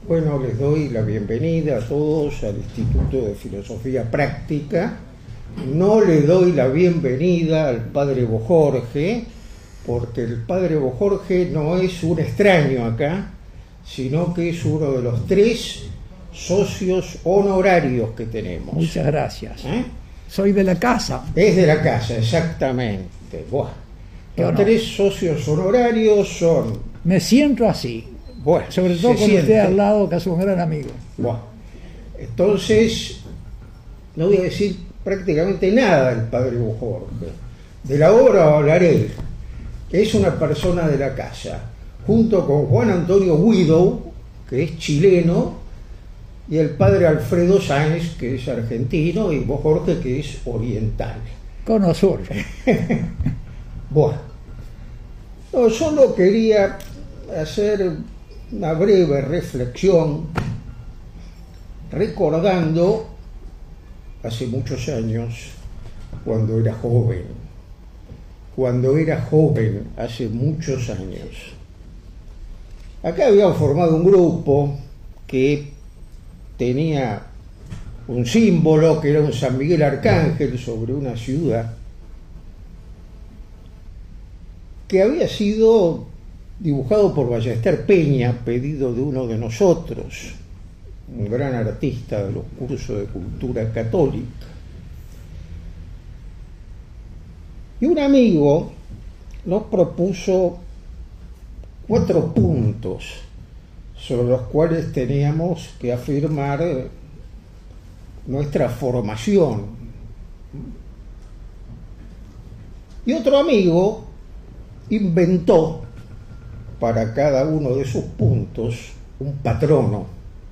Bueno, les doy la bienvenida a todos al Instituto de Filosofía Práctica. No le doy la bienvenida al padre Bojorge, porque el padre Bojorge no es un extraño acá, sino que es uno de los 3 socios honorarios que tenemos. Muchas gracias. Soy de la casa. Es de la casa, exactamente. Buah. Los 3 socios honorarios son... Me siento así. Bueno, sobre todo con usted al lado, que es un gran amigo. Bueno, entonces, no voy a decir prácticamente nada del padre Bojorge. De la obra hablaré. Es una persona de la casa, junto con Juan Antonio Guido, que es chileno, y el padre Alfredo Sáenz, que es argentino, y Bojorge, que es oriental. Con nosotros. Bueno, no, solo quería hacer una breve reflexión recordando hace muchos años, cuando era joven, hace muchos años. Acá habían formado un grupo que tenía un símbolo que era un San Miguel Arcángel sobre una ciudad que había sido dibujado por Ballester Peña, pedido de uno de nosotros, un gran artista de los cursos de cultura católica. Y un amigo nos propuso 4 puntos sobre los cuales teníamos que afirmar nuestra formación. Y otro amigo inventó para cada uno de sus puntos un patrono.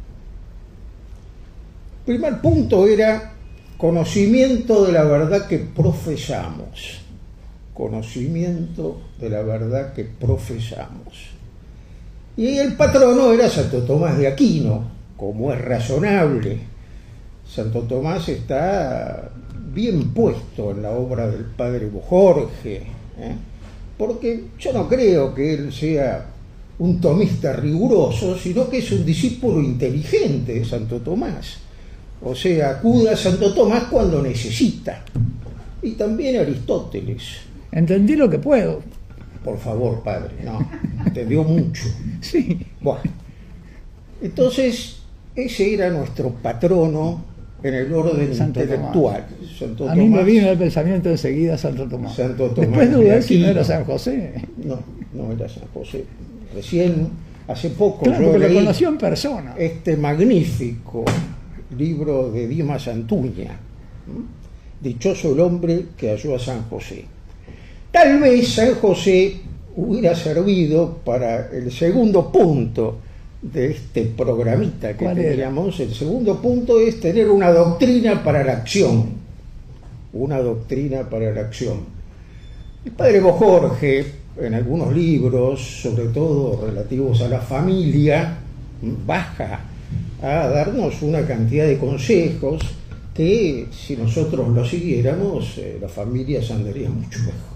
El primer punto era conocimiento de la verdad que profesamos. Conocimiento de la verdad que profesamos. Y el patrono era Santo Tomás de Aquino, como es razonable. Santo Tomás está bien puesto en la obra del padre Bojorge, porque yo no creo que él sea un tomista riguroso, sino que es un discípulo inteligente de Santo Tomás. O sea, acude a Santo Tomás cuando necesita. Y también Aristóteles. Entendí lo que puedo. Por favor, padre, no, entendió mucho. Sí. Bueno, entonces, ese era nuestro patrono en el orden Santo intelectual. Santo Tomás. A mí me vino el pensamiento enseguida Santo Tomás. Después dudé si no era San José. No era San José. Recién, hace poco, claro, yo porque leí lo conoció en persona. Este magnífico libro de Dimas Antuña, Dichoso el hombre que halló a San José. Tal vez San José hubiera servido para el segundo punto de este programita que teníamos. El segundo punto es tener una doctrina para la acción. Una doctrina para la acción. El padre Bojorge, en algunos libros, sobre todo relativos a la familia, baja a darnos una cantidad de consejos que, si nosotros los siguiéramos, las familias andarían mucho mejor.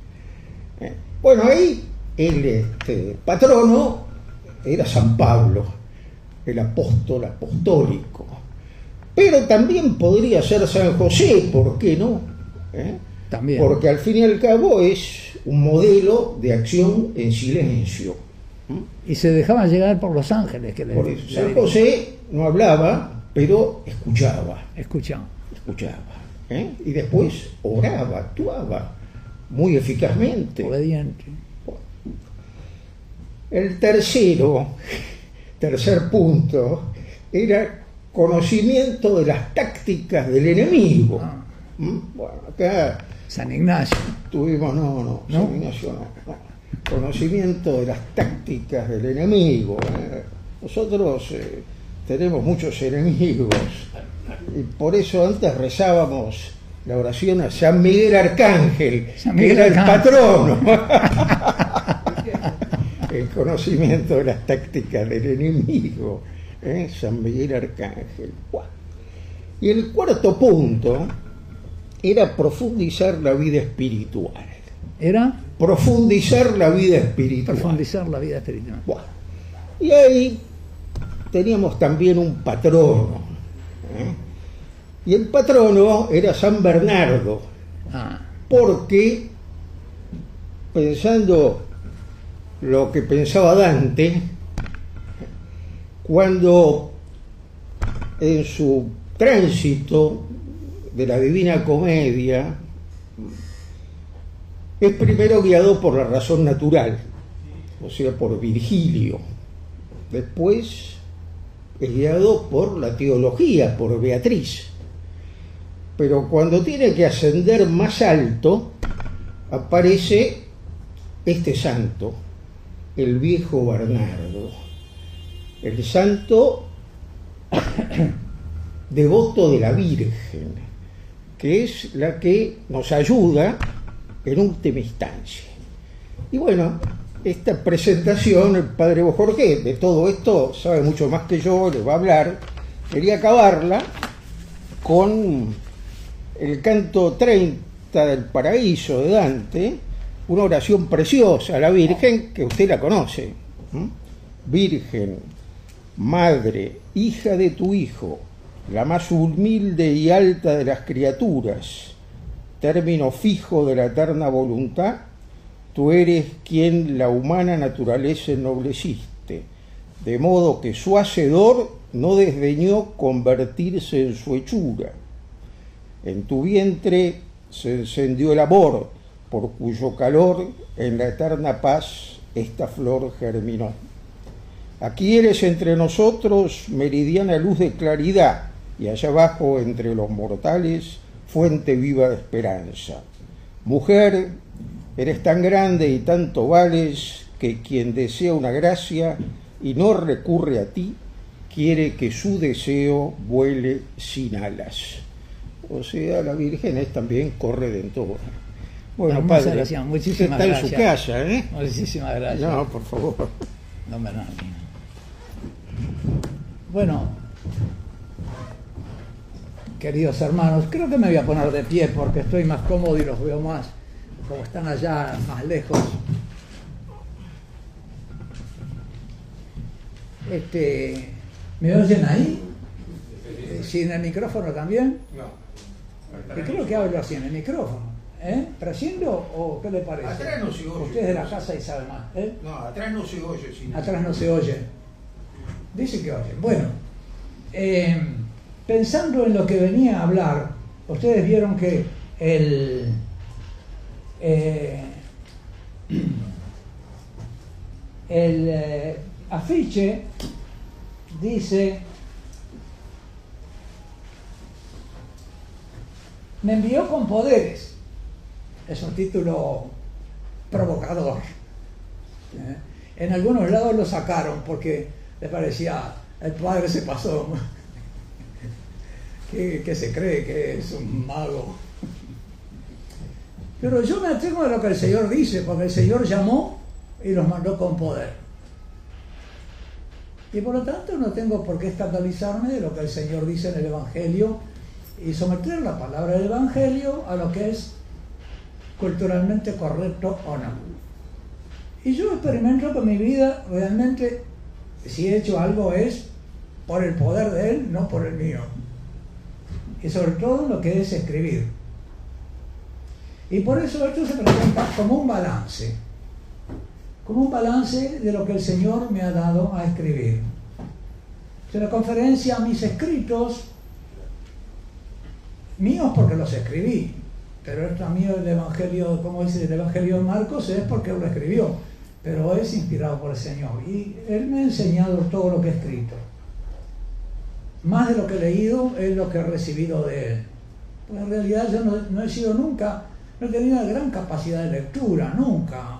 Bueno, ahí el patrono era San Pablo, el apóstol apostólico. Pero también podría ser San José, ¿por qué no? También. Porque al fin y al cabo es un modelo de acción en silencio. Y se dejaban llegar por los ángeles. Por eso, San José no hablaba, pero escuchaba. Escuchaba. Y después oraba, actuaba muy eficazmente. Obediente. El tercer punto era conocimiento de las tácticas del enemigo. Bueno, acá San Ignacio. tuvimos, San Ignacio no. Conocimiento de las tácticas del enemigo. Nosotros tenemos muchos enemigos y por eso antes rezábamos la oración a San Miguel Arcángel, que era el patrono. El conocimiento de las tácticas del enemigo, San Miguel Arcángel. Y el cuarto punto era profundizar la vida espiritual. ¿Era? Profundizar la vida espiritual. Profundizar la vida espiritual. Y ahí teníamos también un patrono, y el patrono era San Bernardo, porque, pensando lo que pensaba Dante, cuando en su tránsito de la Divina Comedia es primero guiado por la razón natural, o sea, por Virgilio, después es guiado por la teología, por Beatriz, pero cuando tiene que ascender más alto aparece este santo, el viejo Bernardo, el santo devoto de la Virgen, que es la que nos ayuda en última instancia. Y bueno, esta presentación, el padre Jorge, de todo esto sabe mucho más que yo, les va a hablar. Quería acabarla con el canto 30 del Paraíso de Dante, una oración preciosa a la Virgen, que usted la conoce. Virgen, Madre, hija de tu Hijo, la más humilde y alta de las criaturas, término fijo de la eterna voluntad, tú eres quien la humana naturaleza ennobleciste, de modo que su hacedor no desdeñó convertirse en su hechura. En tu vientre se encendió el amor, por cuyo calor en la eterna paz esta flor germinó. Aquí eres entre nosotros meridiana luz de claridad, y allá abajo entre los mortales fuente viva de esperanza. Mujer, eres tan grande y tanto vales que quien desea una gracia y no recurre a ti, quiere que su deseo vuele sin alas. O sea, la Virgen es también corredentora. Bueno, padre, gracias. Muchísimas está gracias. En su casa, ¿eh? Muchísimas gracias. No, por favor. No me nada. Bueno, queridos hermanos, creo que me voy a poner de pie porque estoy más cómodo y los veo más, como están allá más lejos. ¿Me oyen ahí? ¿Sin el micrófono también? No. Y creo que hablo así en el micrófono. ¿Trasciendo o qué le parece? Atrás no se oye. Usted es de la casa y sabe más. No, atrás no se oye. Atrás no se oye. Dice que oye. Bueno, pensando en lo que venía a hablar, ustedes vieron que el afiche dice: me envió con poderes. Es un título provocador. En algunos lados lo sacaron porque les parecía, el padre se pasó. ¿Qué se cree? Que es un mago. Pero yo me atengo a lo que el Señor dice, porque el Señor llamó y los mandó con poder. Y por lo tanto no tengo por qué escandalizarme de lo que el Señor dice en el Evangelio y someter la palabra del Evangelio a lo que es culturalmente correcto o no. Y yo experimento que mi vida realmente, si he hecho algo, es por el poder de Él, no por el mío. Y sobre todo lo que es escribir. Y por eso esto se presenta como un balance de lo que el Señor me ha dado a escribir. En la conferencia, mis escritos, míos porque los escribí, pero esto mío el Evangelio, como dice el Evangelio de Marcos, es porque Él lo escribió, pero es inspirado por el Señor. Y Él me ha enseñado todo lo que he escrito. Más de lo que he leído es lo que he recibido de Él. Pues en realidad yo no he sido nunca, no he tenido una gran capacidad de lectura, nunca.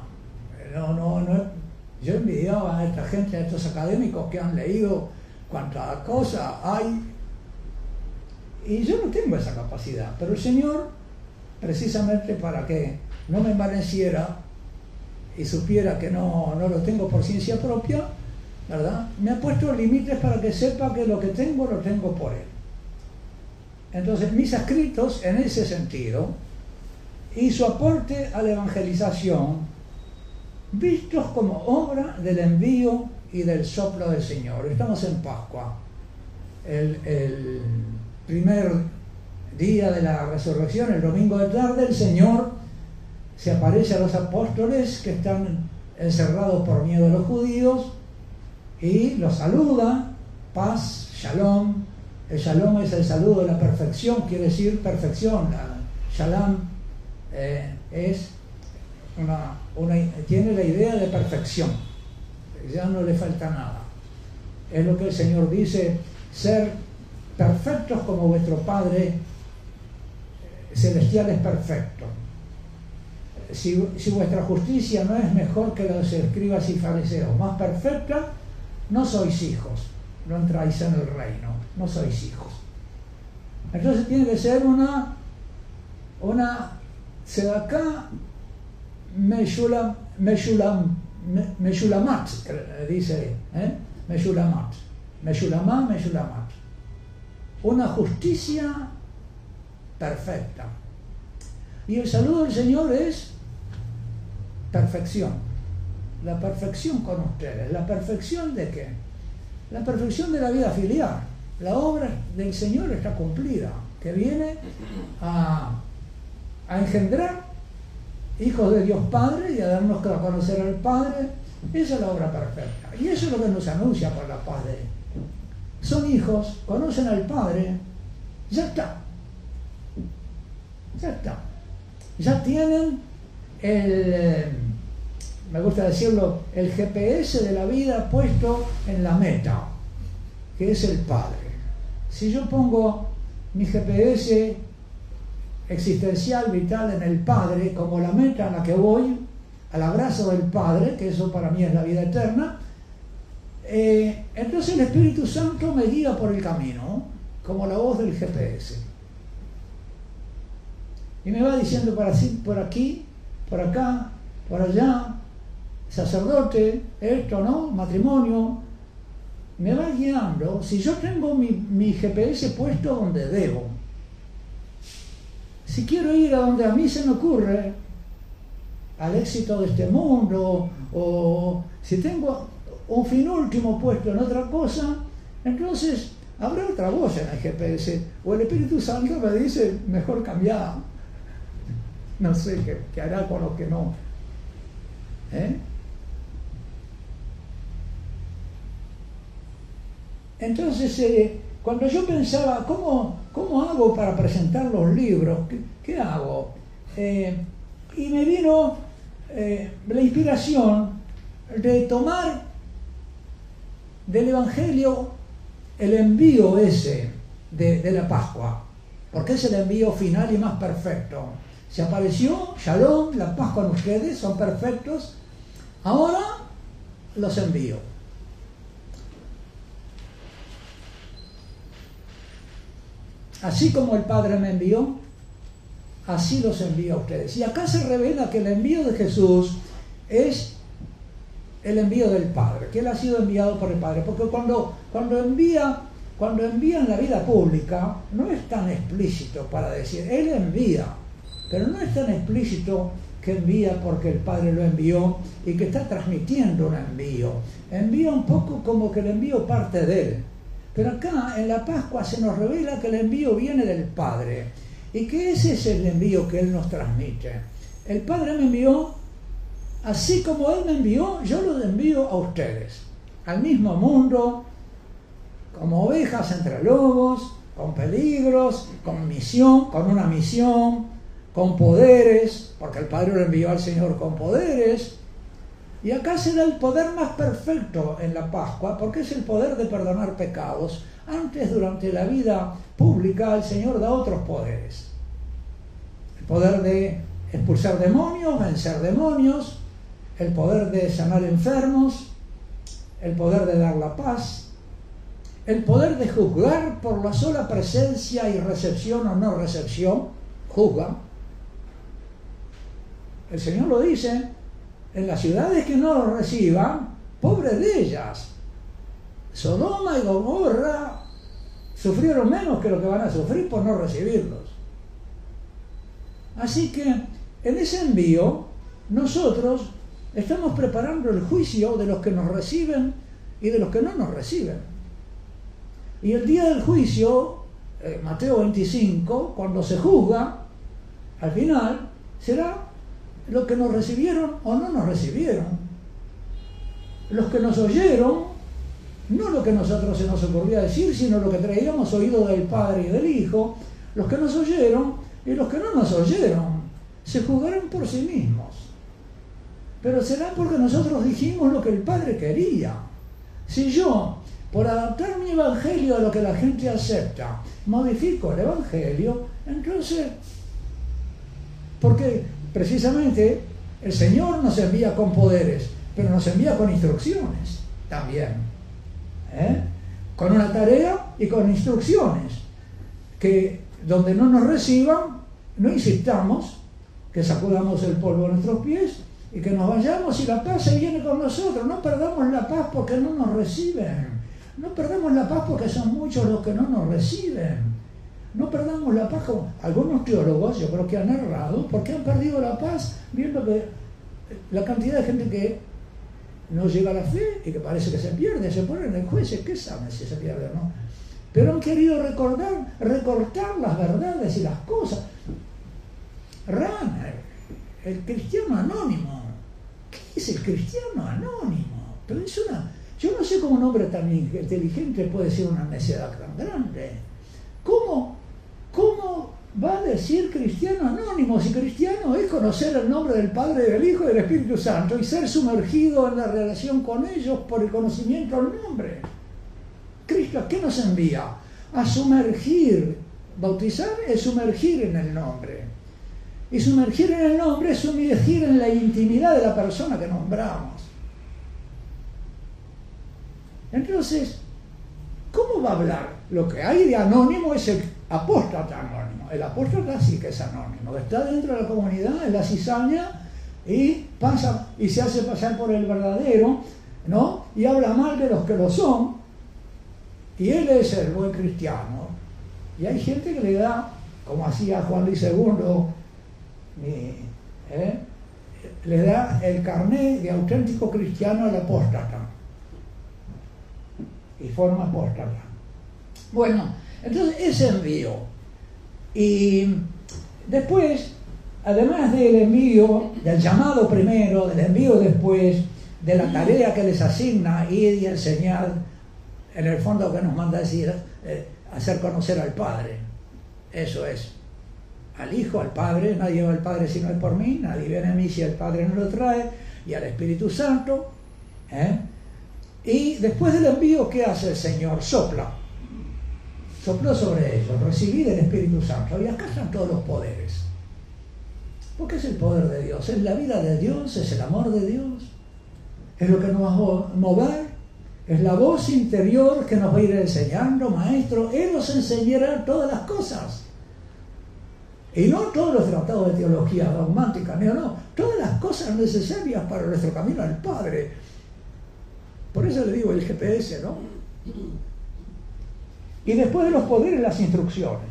Yo envidiaba a esta gente, a estos académicos que han leído cuánta cosa hay. Y yo no tengo esa capacidad, pero el Señor, precisamente para que no me envaneciera y supiera que no lo tengo por ciencia propia, ¿verdad?, me ha puesto límites para que sepa que lo que tengo lo tengo por Él. Entonces mis escritos en ese sentido y su aporte a la evangelización vistos como obra del envío y del soplo del Señor. Estamos en Pascua, el primer día de la resurrección, el domingo de tarde. El Señor se aparece a los apóstoles que están encerrados por miedo a los judíos y los saluda, paz, shalom. El shalom es el saludo de la perfección, quiere decir perfección. Shalom es tiene la idea de perfección, ya no le falta nada. Es lo que el Señor dice: ser perfectos como vuestro Padre celestial es perfecto. Si vuestra justicia no es mejor que la de los escribas y fariseos, más perfecta, no sois hijos, no entráis en el reino, no sois hijos. Entonces tiene que ser una tzedakah meshulamat, dice, meshulamat, meshulamat, una justicia perfecta. Y el saludo del Señor es perfección, la perfección con ustedes. ¿La perfección de qué? La perfección de la vida filial. La obra del Señor está cumplida, que viene a engendrar hijos de Dios Padre y a darnos a conocer al Padre. Esa es la obra perfecta. Y eso es lo que nos anuncia por la paz de Él. Son hijos, conocen al Padre, ya está. Ya está. Ya tienen me gusta decirlo, el GPS de la vida puesto en la meta, que es el Padre. Si yo pongo mi GPS existencial, vital en el Padre, como la meta a la que voy, al abrazo del Padre, que eso para mí es la vida eterna, entonces el Espíritu Santo me guía por el camino, como la voz del GPS. Y me va diciendo por aquí, por acá, por allá, sacerdote, esto, ¿no? Matrimonio. Me va guiando. Si yo tengo mi GPS puesto donde debo, si quiero ir a donde a mí se me ocurre, al éxito de este mundo, o si tengo un fin último puesto en otra cosa, entonces habrá otra voz en el GPS, o el Espíritu Santo me dice, mejor cambiar. No sé qué hará con lo que no. Entonces, cuando yo pensaba, ¿cómo hago para presentar los libros? ¿Qué hago? Y me vino la inspiración de tomar del Evangelio el envío ese de la Pascua, porque es el envío final y más perfecto. Se apareció, Shalom, la paz con ustedes, son perfectos, ahora los envío. Así como el Padre me envió, así los envío a ustedes. Y acá se revela que el envío de Jesús es el envío del Padre, que Él ha sido enviado por el Padre. Porque cuando envían la vida pública, no es tan explícito para decir, Él envía, pero no es tan explícito que envía porque el Padre lo envió y que está transmitiendo un envío. Envía un poco como que el envío parte de Él. Pero acá en la Pascua se nos revela que el envío viene del Padre y que ese es el envío que Él nos transmite. El Padre me envió, así como Él me envió, yo los envío a ustedes, al mismo mundo, como ovejas entre lobos, con peligros, con misión, con una misión, con poderes, porque el Padre lo envió al Señor con poderes. Y acá se da el poder más perfecto en la Pascua, porque es el poder de perdonar pecados. Antes, durante la vida pública, el Señor da otros poderes. El poder de expulsar demonios, vencer demonios, el poder de sanar enfermos, el poder de dar la paz, el poder de juzgar por la sola presencia y recepción o no recepción, juzga. El Señor lo dice, en las ciudades que no lo reciban, pobres de ellas. Sodoma y Gomorra sufrieron menos que lo que van a sufrir por no recibirlos. Así que en ese envío nosotros estamos preparando el juicio de los que nos reciben y de los que no nos reciben. Y el día del juicio, Mateo 25, cuando se juzga, al final será los que nos recibieron o no nos recibieron. Los que nos oyeron, no lo que a nosotros se nos ocurría decir, sino lo que traíamos oído del Padre y del Hijo. Los que nos oyeron y los que no nos oyeron se juzgarán por sí mismos. Pero será porque nosotros dijimos lo que el Padre quería. Si yo, por adaptar mi evangelio a lo que la gente acepta, modifico el evangelio, entonces, porque precisamente el Señor nos envía con poderes, pero nos envía con instrucciones también, con una tarea y con instrucciones, que donde no nos reciban, no insistamos, que sacudamos el polvo de nuestros pies y que nos vayamos y la paz se viene con nosotros. No perdamos la paz porque no nos reciben, no perdamos la paz porque son muchos los que no nos reciben, no perdamos la paz como algunos teólogos, yo creo que han errado, porque han perdido la paz viendo que la cantidad de gente que no llega a la fe y que parece que se pierde, se ponen en jueces, ¿qué saben si se pierde o no? Pero han querido recortar las verdades y las cosas. Rahner, el cristiano anónimo. ¿Qué es el cristiano anónimo? Pero es yo no sé cómo un hombre tan inteligente puede decir una necedad tan grande. ¿Cómo va a decir cristiano anónimo? Si cristiano es conocer el nombre del Padre, del Hijo y del Espíritu Santo y ser sumergido en la relación con ellos por el conocimiento del nombre. Cristo, ¿a qué nos envía? A sumergir. Bautizar es sumergir en el nombre. Y sumergir en el nombre es sumergir en la intimidad de la persona que nombramos. Entonces, ¿cómo va a hablar? Lo que hay de anónimo es el apóstata anónimo. El apóstata sí que es anónimo. Está dentro de la comunidad, en la cizaña, y pasa y se hace pasar por el verdadero, ¿no? Y habla mal de los que lo son. Y él es el buen cristiano. Y hay gente que le da, como hacía Juan Luis II, le da el carné de auténtico cristiano al apóstata. Y forma apóstata. Bueno, entonces ese envío. Y después, además del envío, del llamado primero, del envío después, de la tarea que les asigna, ir y enseñar, en el fondo que nos manda decir, hacer conocer al Padre. Eso es. Al Hijo, al Padre, nadie va al Padre si no es por mí, nadie viene a mí si el Padre no lo trae, y al Espíritu Santo. Y después del envío, ¿qué hace el Señor? Sopla. Sopló sobre ellos, recibí del Espíritu Santo. Y acá están todos los poderes. Porque es el poder de Dios, es la vida de Dios, es el amor de Dios, es lo que nos va a mover. Es la voz interior que nos va a ir enseñando, maestro. Él nos enseñará todas las cosas. Y no todos los tratados de teología dogmática, no. Todas las cosas necesarias para nuestro camino al Padre. Por eso le digo el GPS, ¿no? Y después de los poderes, las instrucciones.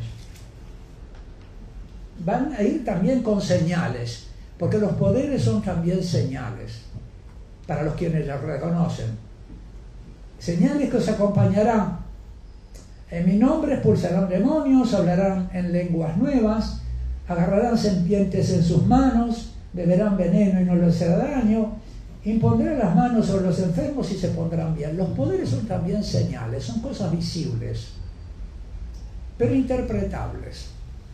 Van a ir también con señales, porque los poderes son también señales para los quienes los reconocen. Señales que os acompañarán. En mi nombre expulsarán demonios, hablarán en lenguas nuevas, agarrarán serpientes en sus manos, beberán veneno y no les hará daño, impondrán las manos sobre los enfermos y se pondrán bien. Los poderes son también señales, son cosas visibles, pero interpretables.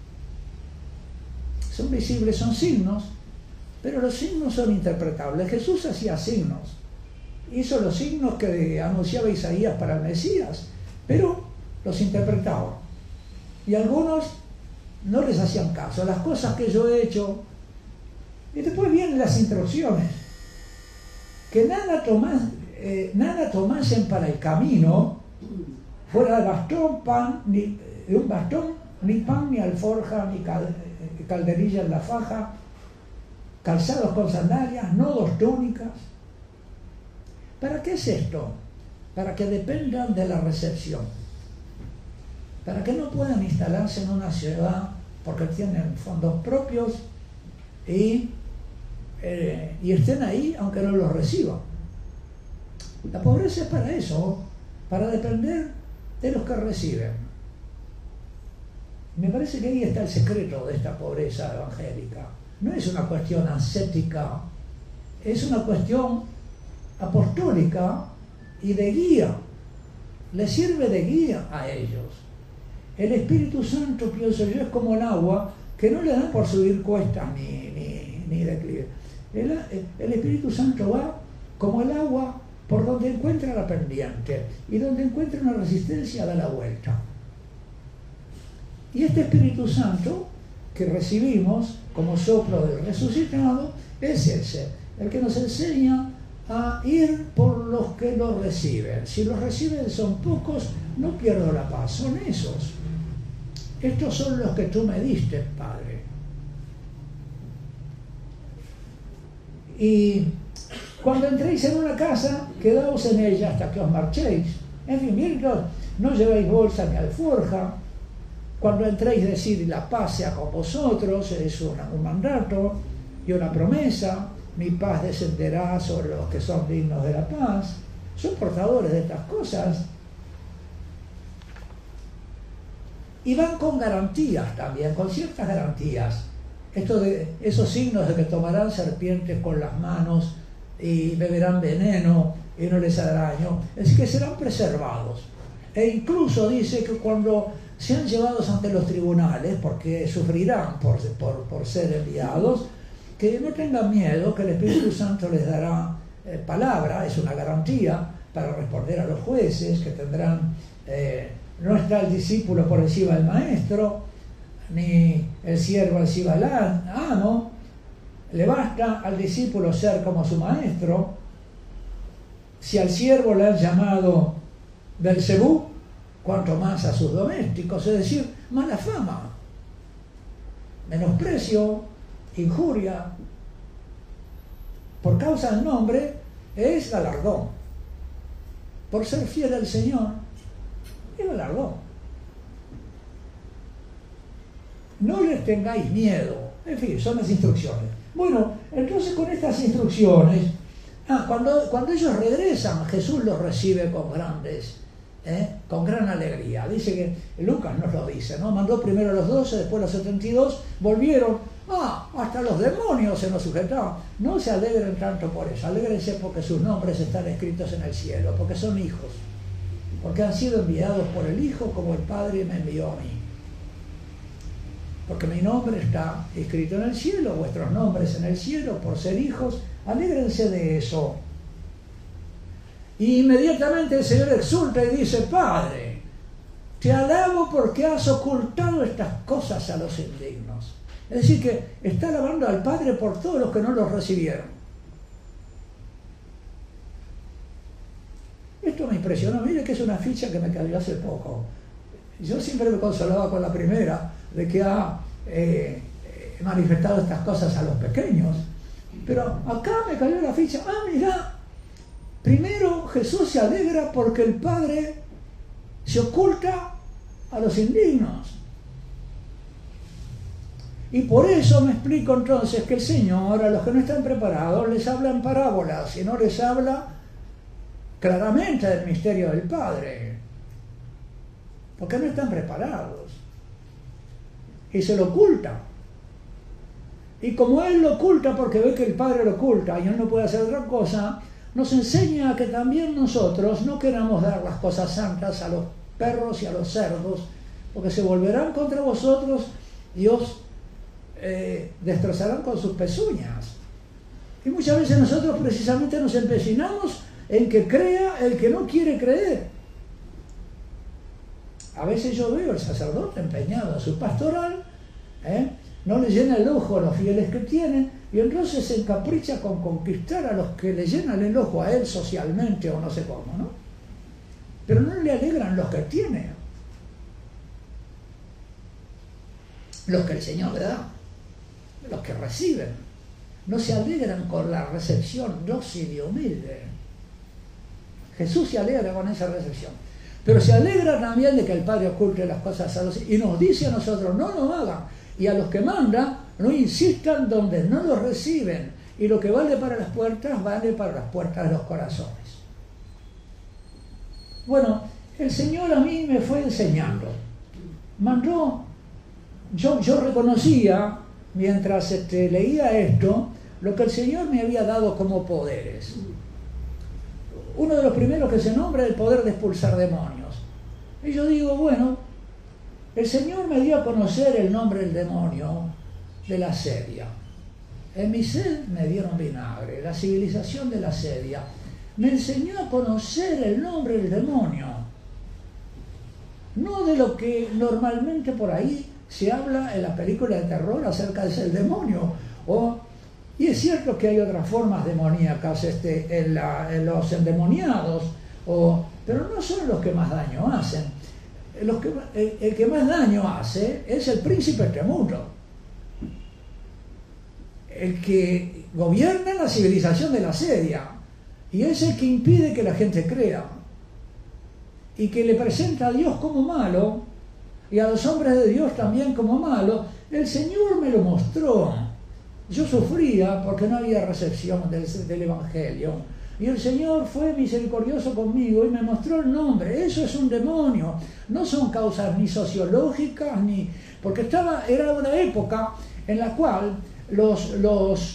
Son visibles, son signos, pero los signos son interpretables. Jesús hacía signos. Hizo los signos que anunciaba Isaías para el Mesías, pero los interpretaba. Y algunos no les hacían caso. Las cosas que yo he hecho. Y después vienen las instrucciones. Que nada tomasen para el camino, fuera de bastón, pan, ni de un bastón, ni pan, ni alforja, ni calderilla en la faja, calzados con sandalias, no 2 túnicas. ¿Para qué es esto? Para que dependan de la recepción. Para que no puedan instalarse en una ciudad porque tienen fondos propios y estén ahí aunque no los reciban. La pobreza es para eso, para depender de los que reciben. Me parece que ahí está el secreto de esta pobreza evangélica. No es una cuestión ascética, es una cuestión apostólica y de guía. Les sirve de guía a ellos. El Espíritu Santo, pienso yo, es como el agua, que no le dan por subir cuestas ni declive. El Espíritu Santo va como el agua por donde encuentra la pendiente, y donde encuentra una resistencia da la vuelta. Y este Espíritu Santo que recibimos como soplo del resucitado es ese, el que nos enseña a ir por los que lo reciben. Si los reciben son pocos, no pierdo la paz, son esos. Estos son los que tú me diste, Padre. Y cuando entréis en una casa, quedaos en ella hasta que os marchéis. En fin, miren, no llevéis bolsa ni alforja. Cuando entréis, decid, la paz sea con vosotros. Es un mandato y una promesa. Mi paz descenderá sobre los que son dignos de la paz. Son portadores de estas cosas. Y van con garantías también, con ciertas garantías. Esos signos de que tomarán serpientes con las manos y beberán veneno y no les hará daño. Es decir, que serán preservados. E incluso dice que cuando sean llevados ante los tribunales, porque sufrirán por ser enviados, que no tengan miedo, que el Espíritu Santo les dará palabra, es una garantía para responder a los jueces, que tendrán... no está el discípulo por encima del maestro, ni el siervo encima del amo. Le basta al discípulo ser como su maestro. Si al siervo le han llamado Belcebú, cuanto más a sus domésticos, es decir, mala fama, menosprecio, injuria. Por causa del nombre es galardón. Por ser fiel al Señor, es galardón. No les tengáis miedo. En fin, son las instrucciones. Bueno, entonces con estas instrucciones, cuando ellos regresan, Jesús los recibe con gran alegría. Dice que Lucas nos lo dice, ¿no? Mandó primero a los 12, después a los 72, volvieron. Hasta los demonios se nos sujetaban. No se alegren tanto por eso, alégrense porque sus nombres están escritos en el cielo, porque son hijos, porque han sido enviados por el Hijo como el Padre me envió a mí. Porque mi nombre está escrito en el cielo, vuestros nombres en el cielo, por ser hijos, alégrense de eso. Y inmediatamente el Señor exulta y dice, Padre, te alabo porque has ocultado estas cosas a los indignos. Es decir, que está alabando al Padre por todos los que no los recibieron. Esto me impresionó. Mire que es una ficha que me cayó hace poco. Yo siempre me consolaba con la primera, de que ha manifestado estas cosas a los pequeños. Pero acá me cayó la ficha. Mira, primero Jesús se alegra porque el Padre se oculta a los indignos. Y por eso me explico entonces que el Señor a los que no están preparados les habla en parábolas y no les habla claramente del misterio del Padre, porque no están preparados y se lo oculta. Y como Él lo oculta porque ve que el Padre lo oculta y Él no puede hacer otra cosa, nos enseña que también nosotros no queramos dar las cosas santas a los perros y a los cerdos, porque se volverán contra vosotros y os destrozarán con sus pezuñas. Y muchas veces nosotros precisamente nos empecinamos en que crea el que no quiere creer. A veces yo veo al sacerdote empeñado en su pastoral, no le llena el ojo a los fieles que tienen, y entonces se encapricha con conquistar a los que le llenan el ojo a él socialmente o no sé cómo, ¿no? Pero no le alegran los que tiene, los que el Señor le da, los que reciben. No se alegran con la recepción dócil y humilde. Jesús se alegra con esa recepción, pero se alegra también de que el Padre oculte las cosas a los, y nos dice a nosotros, no lo hagan, y a los que manda, no insistan donde no los reciben, y lo que vale para las puertas, vale para las puertas de los corazones. Bueno, el Señor a mí me fue enseñando. Mandó, yo reconocía, mientras leía esto, lo que el Señor me había dado como poderes. Uno de los primeros que se nombra es el poder de expulsar demonios. Y yo digo, bueno, el Señor me dio a conocer el nombre del demonio de la sedia. En mi sed me dieron vinagre, la civilización de la sedia. Me enseñó a conocer el nombre del demonio. No de lo que normalmente por ahí se habla en la película de terror acerca de el demonio. Y es cierto que hay otras formas demoníacas en los endemoniados, pero no son los que más daño hacen. El que más daño hace es el príncipe de este mundo, el que gobierna la civilización de la sedia, y es el que impide que la gente crea, y que le presenta a Dios como malo, y a los hombres de Dios también como malo. El Señor me lo mostró. Yo sufría porque no había recepción del Evangelio. Y el Señor fue misericordioso conmigo y me mostró el nombre. Eso es un demonio. No son causas ni sociológicas, porque era una época en la cual los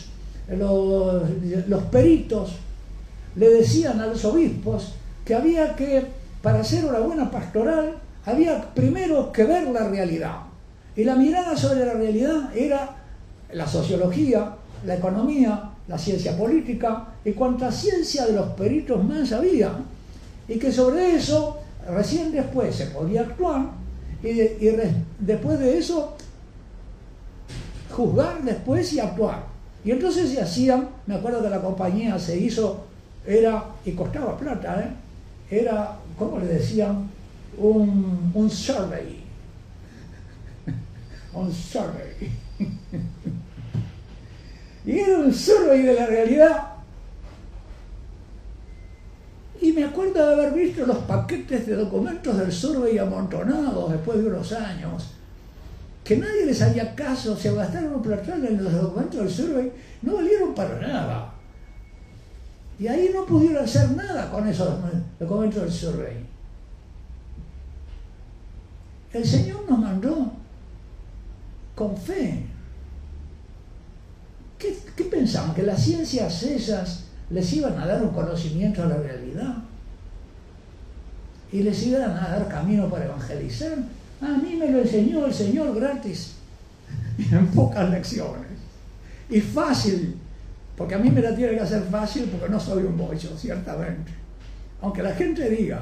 peritos le decían a los obispos que había que, para hacer una buena pastoral, había primero que ver la realidad. Y la mirada sobre la realidad era la sociología, la economía, la ciencia política y cuanta ciencia de los peritos más había. Y que sobre eso, recién después se podía actuar y después de eso, juzgar después y actuar. Y entonces se hacían, me acuerdo que la compañía se hizo, y costaba plata, era, ¿cómo le decían? Un survey. Un survey. Y era un survey de la realidad. Y me acuerdo de haber visto los paquetes de documentos del survey amontonados después de unos años, que nadie les hacía caso, se gastaron un platal en los documentos del survey, no valieron para nada. Y ahí no pudieron hacer nada con esos documentos del survey. El Señor nos mandó con fe. ¿Qué pensaban? ¿Que las ciencias esas les iban a dar un conocimiento a la realidad? ¿Y les iban a dar camino para evangelizar? A mí me lo enseñó el Señor gratis, en pocas lecciones. Y fácil, porque a mí me la tiene que hacer fácil porque no soy un bocho, ciertamente. Aunque la gente diga,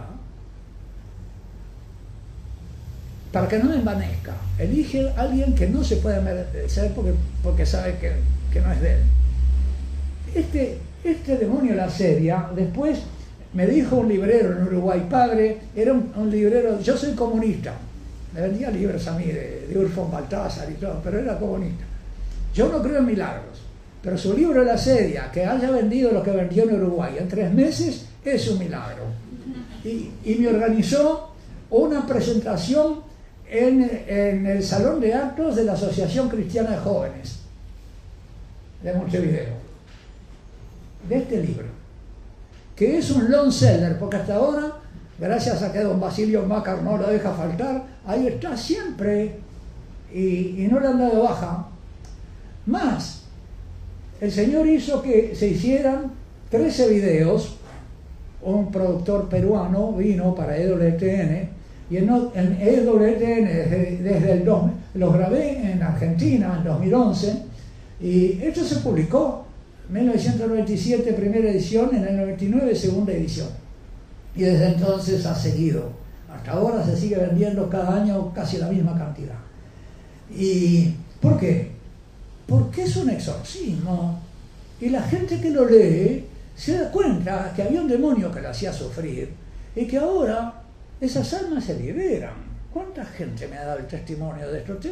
para que no me envanezca, elige a alguien que no se puede merecer porque sabe que no es de él. Este demonio de la sedia, después me dijo un librero en Uruguay, padre, era un librero, yo soy comunista, me vendía libros a mí de Urf von Balthasar y todo, pero era comunista. Yo no creo en milagros, pero su libro de la sedia, que haya vendido lo que vendió en Uruguay en 3 meses, es un milagro. Y me organizó una presentación en el Salón de Actos de la Asociación Cristiana de Jóvenes de Montevideo, de este libro, que es un long seller, porque hasta ahora, gracias a que don Basilio Mácar no lo deja faltar, ahí está siempre y no le han dado baja. Más, el Señor hizo que se hicieran 13 videos. Un productor peruano vino para EWTN, y en EWTN los grabé en Argentina en 2011, y esto se publicó en 1997 primera edición, en el 99 segunda edición, y desde entonces ha seguido, hasta ahora se sigue vendiendo cada año casi la misma cantidad. ¿Y por qué? Porque es un exorcismo, y la gente que lo lee se da cuenta que había un demonio que le hacía sufrir y que ahora esas almas se liberan. ¿Cuánta gente me ha dado el testimonio de esto?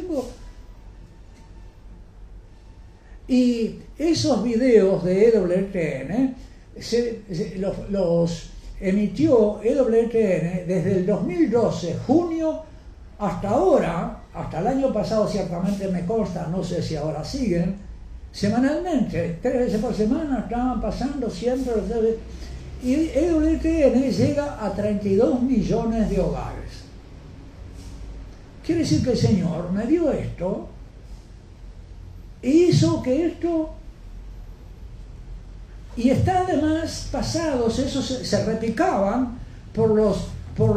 Y esos videos de EWTN los emitió EWTN desde el 2012, junio, hasta ahora, hasta el año pasado ciertamente me consta, no sé si ahora siguen, semanalmente, 3 veces por semana estaban pasando siempre. Y EWTN llega a 32 millones de hogares. Quiere decir que el Señor me dio esto e hizo que esto, y está además pasados, esos se repicaban por los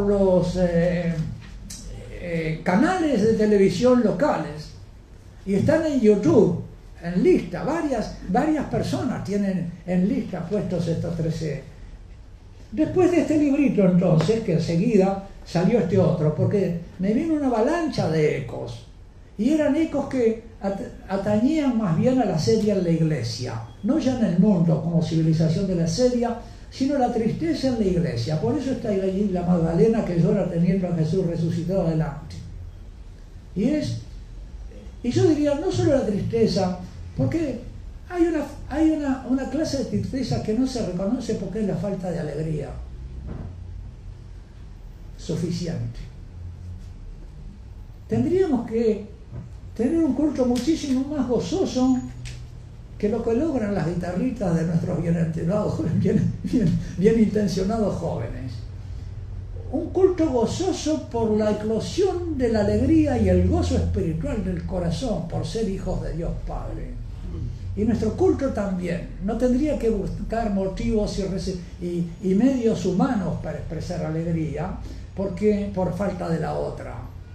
canales de televisión locales y están en YouTube en lista, varias personas tienen en lista puestos estos 13. Después de este librito entonces, que enseguida salió este otro, porque me vino una avalancha de ecos, y eran ecos que atañían más bien a la asedia en la iglesia, no ya en el mundo como civilización de la asedia, sino la tristeza en la iglesia. Por eso está allí la Magdalena que llora teniendo a Jesús resucitado adelante. Y yo diría, no solo la tristeza, porque hay una clase de tristeza que no se reconoce porque es la falta de alegría suficiente. Tendríamos que tener un culto muchísimo más gozoso que lo que logran las guitarritas de nuestros bien intencionados jóvenes. Un culto gozoso por la eclosión de la alegría y el gozo espiritual del corazón por ser hijos de Dios Padre. Y nuestro culto también no tendría que buscar motivos y medios humanos para expresar alegría, porque por falta de la otra.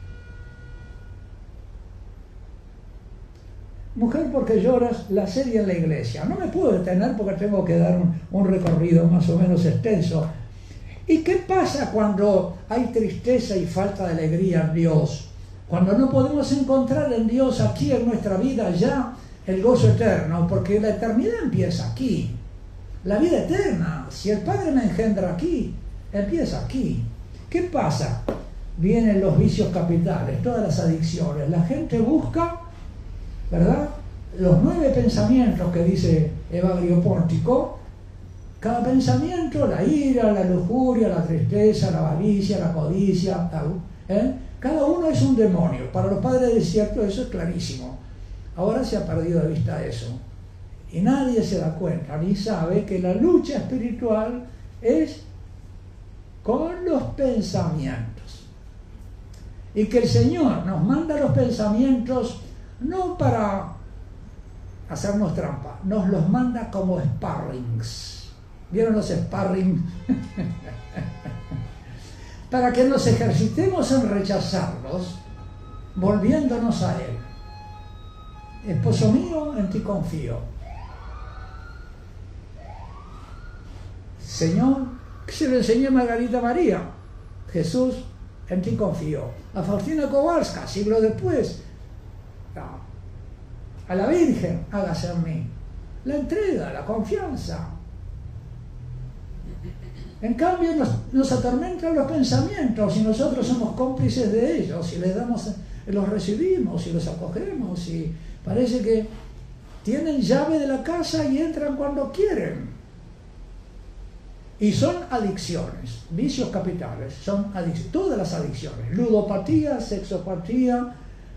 Mujer, porque lloras, la serie en la iglesia. No me puedo detener porque tengo que dar un recorrido más o menos extenso. ¿Y qué pasa cuando hay tristeza y falta de alegría en Dios? Cuando no podemos encontrar en Dios aquí en nuestra vida ya el gozo eterno, porque la eternidad empieza aquí. La vida eterna, si el Padre me engendra aquí, empieza aquí. ¿Qué pasa? Vienen los vicios capitales, todas las adicciones. La gente busca, ¿verdad?, los 9 pensamientos que dice Evagrio Póntico. Cada pensamiento, la ira, la lujuria, la tristeza, la avaricia, la codicia, cada uno es un demonio. Para los padres del desierto eso es clarísimo. Ahora se ha perdido de vista eso. Y nadie se da cuenta ni sabe que la lucha espiritual es con los pensamientos. Y que el Señor nos manda los pensamientos no para hacernos trampa, nos los manda como sparrings. ¿Vieron los sparring? Para que nos ejercitemos en rechazarlos, volviéndonos a Él. Esposo mío, en ti confío. Señor, que se lo enseñó Margarita María. Jesús, en ti confío. A Faustina Kowalska, siglo después. A la Virgen, hágase en mí. La entrega, la confianza. En cambio nos atormentan los pensamientos y nosotros somos cómplices de ellos y les damos, los recibimos y los acogemos y parece que tienen llave de la casa y entran cuando quieren. Y son adicciones, vicios capitales, son adicciones, todas las adicciones, ludopatía, sexopatía,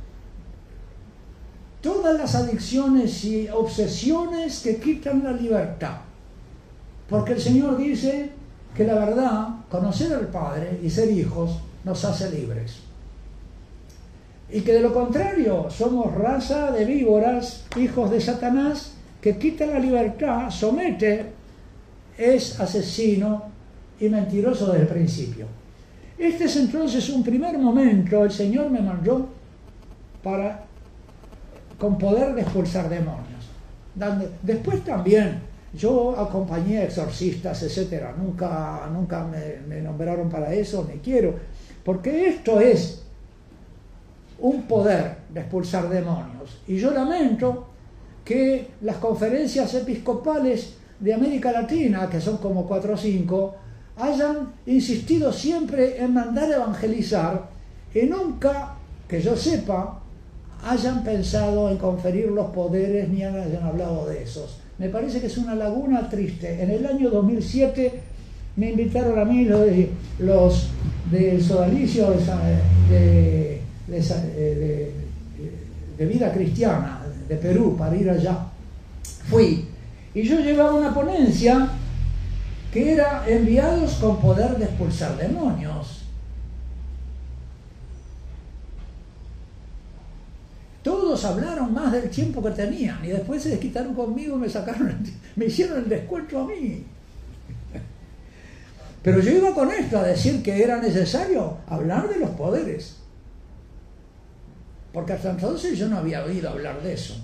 todas las adicciones y obsesiones que quitan la libertad. Porque el Señor dice que la verdad, conocer al Padre y ser hijos, nos hace libres. Y que de lo contrario, somos raza de víboras, hijos de Satanás, que quita la libertad, somete, es asesino y mentiroso desde el principio. Este es entonces un primer momento, el Señor me mandó con poder de expulsar demonios. Después también, yo acompañé a exorcistas, etcétera. Nunca me nombraron para eso, ni quiero. Porque esto es un poder de expulsar demonios. Y yo lamento que las conferencias episcopales de América Latina, que son como 4 o 5, hayan insistido siempre en mandar evangelizar y nunca, que yo sepa, hayan pensado en conferir los poderes ni hayan hablado de esos. Me parece que es una laguna triste. En el año 2007 me invitaron a mí los del sodalicio de vida cristiana de Perú para ir allá. Fui. Y yo llevaba una ponencia que eran enviados con poder de expulsar demonios. Todos hablaron más del tiempo que tenían y después se desquitaron conmigo, me hicieron el descuento a mí. Pero yo iba con esto a decir que era necesario hablar de los poderes, porque hasta entonces yo no había oído hablar de eso.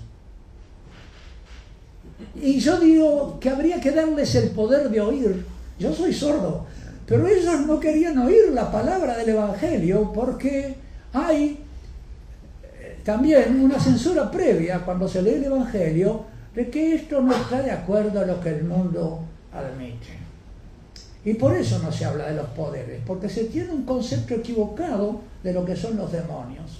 Y yo digo que habría que darles el poder de oír. Yo soy sordo, pero ellos no querían oír la palabra del Evangelio porque hay también una censura previa cuando se lee el Evangelio de que esto no está de acuerdo a lo que el mundo admite. Y por eso no se habla de los poderes, porque se tiene un concepto equivocado de lo que son los demonios.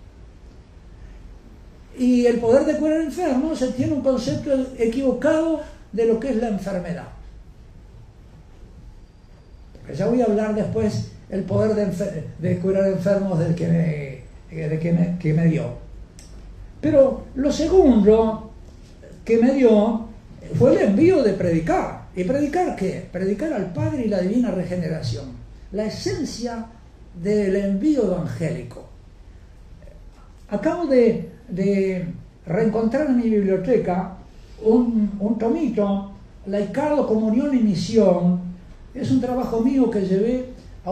Y el poder de curar enfermos se tiene un concepto equivocado de lo que es la enfermedad. Porque ya voy a hablar después el poder de curar enfermos del que me dio. Pero lo segundo que me dio fue el envío de predicar. ¿Y predicar qué? Predicar al Padre y la divina regeneración. La esencia del envío evangélico. Acabo de reencontrar en mi biblioteca un tomito, Laicado, Comunión y Misión. Es un trabajo mío que llevé a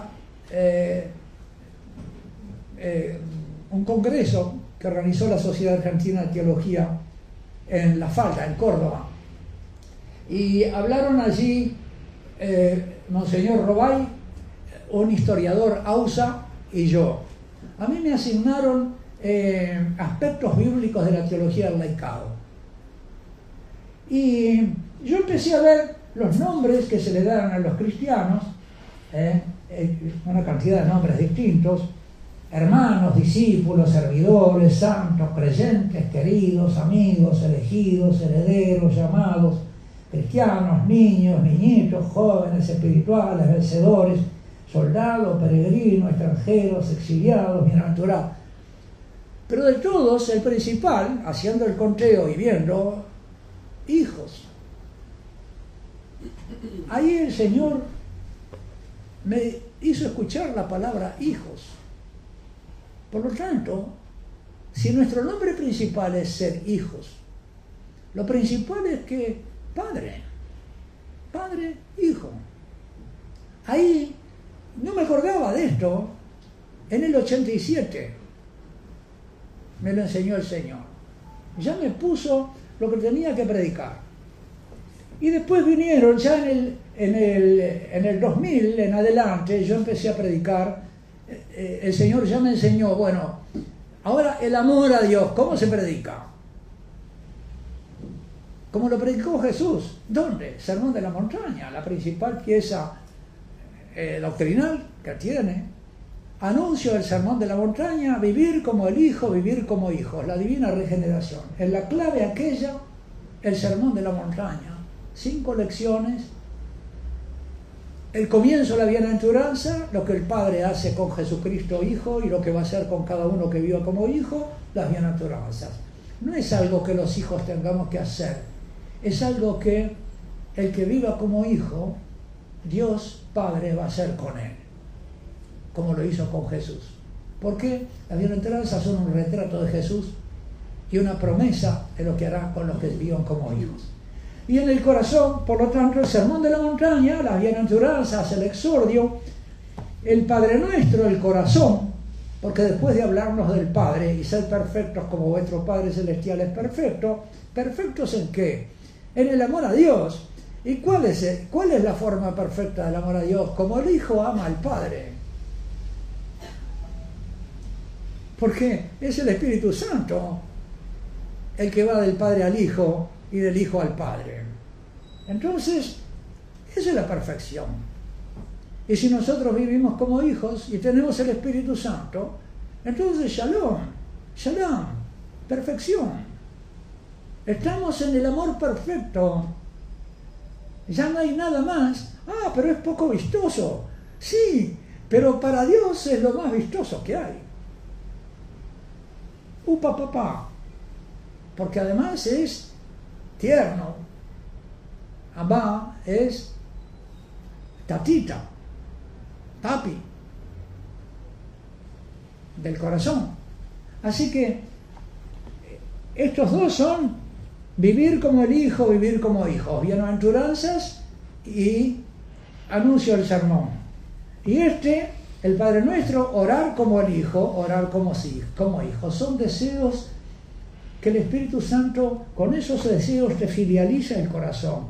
un congreso que organizó la Sociedad Argentina de Teología en La Falda, en Córdoba. Y hablaron allí Monseñor Robay, un historiador Ausa y yo. A mí me asignaron aspectos bíblicos de la teología del laicado. Y yo empecé a ver los nombres que se le dan a los cristianos, una cantidad de nombres distintos: hermanos, discípulos, servidores, santos, creyentes, queridos, amigos, elegidos, herederos, llamados, cristianos, niños, niñitos, jóvenes, espirituales, vencedores, soldados, peregrinos, extranjeros, exiliados, bienaventurados. Pero de todos, el principal, haciendo el conteo y viendo, hijos. Ahí el Señor me hizo escuchar la palabra hijos. Por lo tanto, si nuestro nombre principal es ser hijos, lo principal es que Padre, Hijo. Ahí no me acordaba de esto. En el 87 me lo enseñó el Señor. Ya me puso lo que tenía que predicar. Y después vinieron, ya en el 2000 en adelante, yo empecé a predicar. El Señor ya me enseñó, bueno, ahora el amor a Dios, ¿cómo se predica? Como lo predicó Jesús. ¿Dónde? Sermón de la Montaña, la principal pieza doctrinal que tiene. Anuncio del Sermón de la Montaña: vivir como el Hijo, vivir como hijos, la divina regeneración. En la clave aquella, el Sermón de la Montaña. 5 lecciones. El comienzo, la bienaventuranza, lo que el Padre hace con Jesucristo Hijo y lo que va a hacer con cada uno que viva como hijo, las bienaventuranzas. No es algo que los hijos tengamos que hacer, es algo que el que viva como hijo, Dios Padre va a hacer con él, como lo hizo con Jesús. ¿Por qué? Las bienaventuranzas son un retrato de Jesús y una promesa de lo que hará con los que vivan como hijos. Y en el corazón, por lo tanto, el Sermón de la Montaña, las bienaventuranzas, el exordio, el Padre Nuestro, el corazón, porque después de hablarnos del Padre y ser perfectos como vuestro Padre Celestial es perfecto, ¿perfectos en qué? En el amor a Dios. ¿Y cuál es la forma perfecta del amor a Dios? Como el Hijo ama al Padre. Porque es el Espíritu Santo el que va del Padre al Hijo y del Hijo al Padre. Entonces, esa es la perfección. Y si nosotros vivimos como hijos y tenemos el Espíritu Santo, entonces shalom, perfección. Estamos en el amor perfecto. Ya no hay nada más. Ah, pero es poco vistoso. Sí, pero para Dios es lo más vistoso que hay. Papá. Porque además es tierno. Abba es tatita, papi, del corazón. Así que estos dos son vivir como el Hijo, vivir como hijos, bienaventuranzas y anuncio del sermón. Y el Padre Nuestro, orar como el Hijo, orar como hijo. Son deseos que el Espíritu Santo, con esos deseos te filializa el corazón.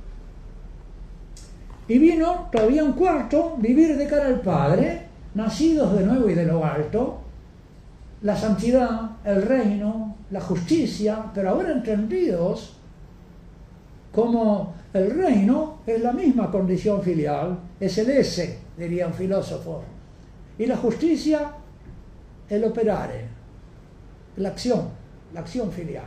Y vino todavía un cuarto, vivir de cara al Padre, nacidos de nuevo y de lo alto, la santidad, el reino, la justicia, pero ahora entendidos como el reino es la misma condición filial, es el esse, diría un filósofo, y la justicia, el operare, la acción filial.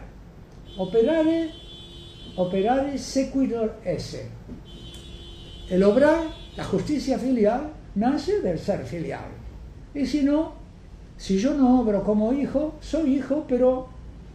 Operare sequitur esse. El obrar, la justicia filial, nace del ser filial. Y si yo no obro como hijo, soy hijo, pero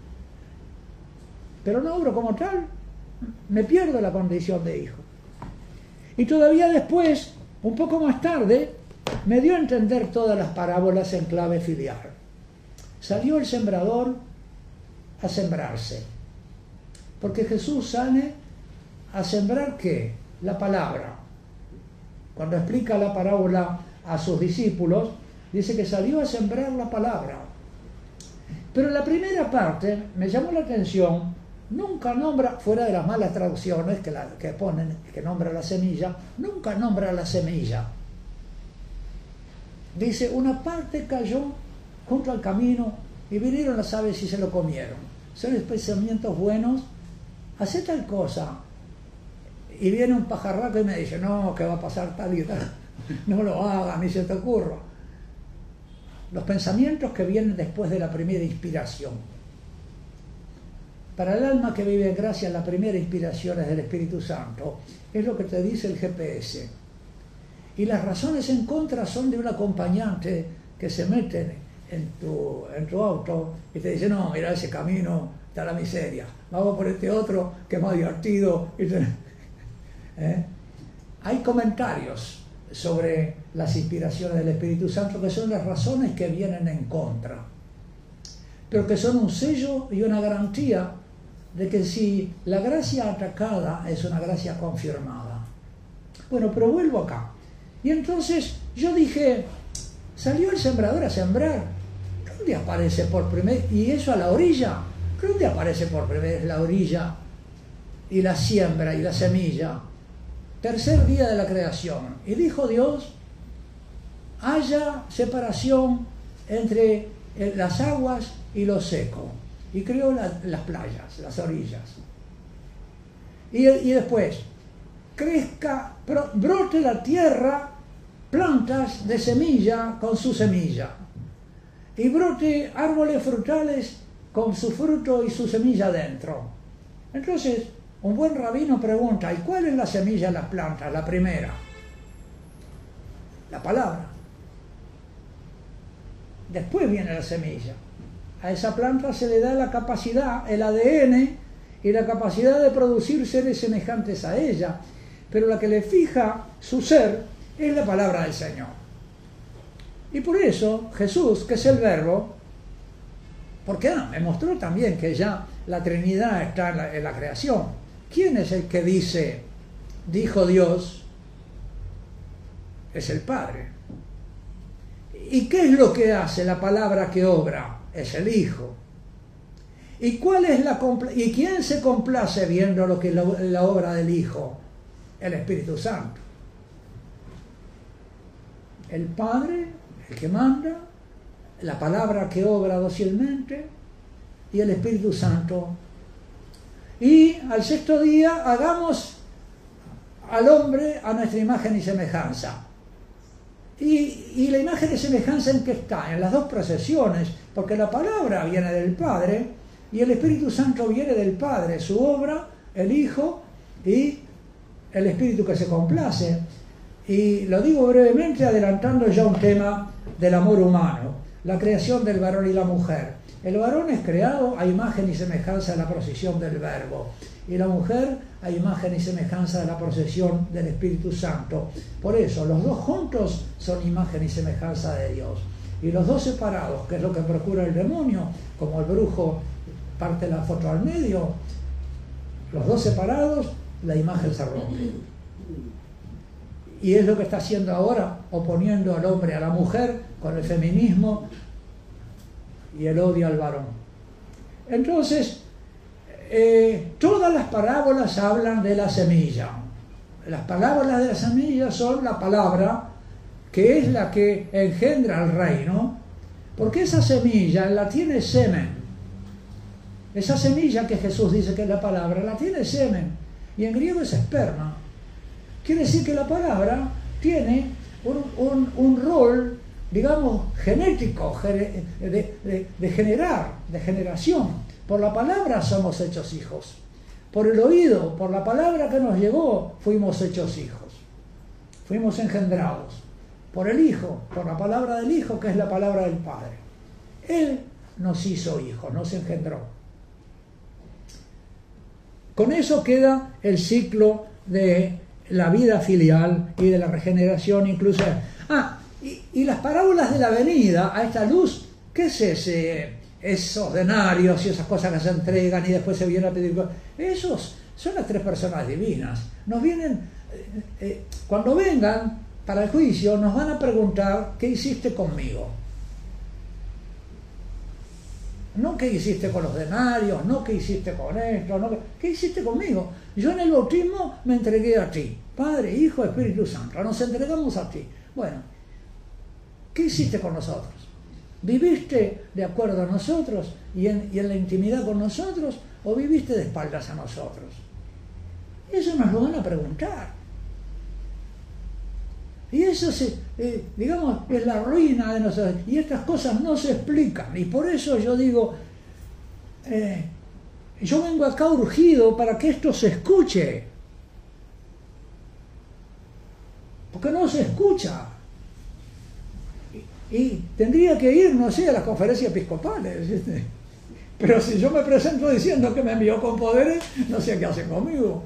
no obro como tal, me pierdo la condición de hijo. Y todavía después, un poco más tarde, me dio a entender todas las parábolas en clave filial. Salió el sembrador a sembrarse, porque Jesús sale a sembrar ¿qué? La palabra. Cuando explica la parábola a sus discípulos, dice que salió a sembrar la palabra. Pero en la primera parte me llamó la atención, nunca nombra, fuera de las malas traducciones que nombra la semilla, nunca nombra la semilla. Dice, una parte cayó junto al camino y vinieron las aves y se lo comieron. Son pensamientos buenos, hace tal cosa. Y viene un pajarraco y me dice, no, que va a pasar tal y tal. No lo hagas, ni se te ocurra. Los pensamientos que vienen después de la primera inspiración. Para el alma que vive en gracia, la primera inspiración es del Espíritu Santo. Es lo que te dice el GPS. Y las razones en contra son de un acompañante que se mete en tu auto y te dice, no, mira, ese camino está la miseria. Vamos por este otro que es más divertido. Hay comentarios sobre las inspiraciones del Espíritu Santo que son las razones que vienen en contra, pero que son un sello y una garantía de que si la gracia atacada es una gracia confirmada. Bueno, pero vuelvo acá. Y entonces yo dije, salió el sembrador a sembrar. ¿Dónde aparece por primera vez? Y eso a la orilla. ¿Dónde aparece por primera vez la orilla y la siembra y la semilla? Tercer día de la creación. Y dijo Dios, haya separación entre las aguas y lo seco. Y creó las playas, las orillas. Y después, crezca, brote la tierra, plantas de semilla con su semilla. Y brote árboles frutales con su fruto y su semilla dentro. Entonces, un buen rabino pregunta, ¿y cuál es la semilla de las plantas? La primera, la palabra. Después viene la semilla. A esa planta se le da la capacidad, el ADN y la capacidad de producir seres semejantes a ella. Pero la que le fija su ser es la palabra del Señor. Y por eso Jesús, que es el Verbo, porque me mostró también que ya la Trinidad está en la creación. ¿Quién es el que dijo Dios? Es el Padre. ¿Y qué es lo que hace la palabra que obra? Es el Hijo. ¿Y y quién se complace viendo lo que es la obra del Hijo? El Espíritu Santo. El Padre, el que manda, la palabra que obra dócilmente y el Espíritu Santo. Y al sexto día hagamos al hombre a nuestra imagen y semejanza. Y la imagen y semejanza ¿en qué está? En las dos procesiones, porque la palabra viene del Padre y el Espíritu Santo viene del Padre, su obra, el Hijo y el Espíritu que se complace. Y lo digo brevemente adelantando ya un tema del amor humano, la creación del varón y la mujer. El varón es creado a imagen y semejanza de la procesión del Verbo, y la mujer a imagen y semejanza de la procesión del Espíritu Santo. Por eso, los dos juntos son imagen y semejanza de Dios. Y los dos separados, que es lo que procura el demonio, como el brujo parte la foto al medio, los dos separados, la imagen se rompe. Y es lo que está haciendo ahora, oponiendo al hombre a la mujer con el feminismo y el odio al varón. Entonces, todas las parábolas hablan de la semilla. Las parábolas de la semilla son la palabra que es la que engendra el reino, porque esa semilla la tiene semen. Esa semilla que Jesús dice que es la palabra, la tiene semen, y en griego es esperma. Quiere decir que la palabra tiene un rol, digamos, genético, de generar, de generación. Por la palabra somos hechos hijos. Por el oído, por la palabra que nos llegó, fuimos hechos hijos. Fuimos engendrados. Por el Hijo, por la palabra del Hijo, que es la palabra del Padre. Él nos hizo hijos, nos engendró. Con eso queda el ciclo de la vida filial y de la regeneración incluso. Y las parábolas de la venida a esta luz, ¿qué es esos denarios y esas cosas que se entregan y después se vienen a pedir cosas? Esos son las tres personas divinas. Nos vienen, cuando vengan para el juicio, nos van a preguntar: ¿qué hiciste conmigo? No qué hiciste con los denarios, no qué hiciste con esto, no qué hiciste conmigo. Yo en el bautismo me entregué a ti, Padre, Hijo, Espíritu Santo, nos entregamos a ti. Bueno, ¿qué hiciste con nosotros? ¿Viviste de acuerdo a nosotros y en la intimidad con nosotros, o viviste de espaldas a nosotros? Eso nos lo van a preguntar. Y eso, digamos, es la ruina de nosotros. Y estas cosas no se explican. Y por eso yo digo, yo vengo acá urgido para que esto se escuche. Porque no se escucha. Y tendría que ir, no sé, a las conferencias episcopales. ¿Viste? Pero si yo me presento diciendo que me envió con poderes, no sé qué hacen conmigo.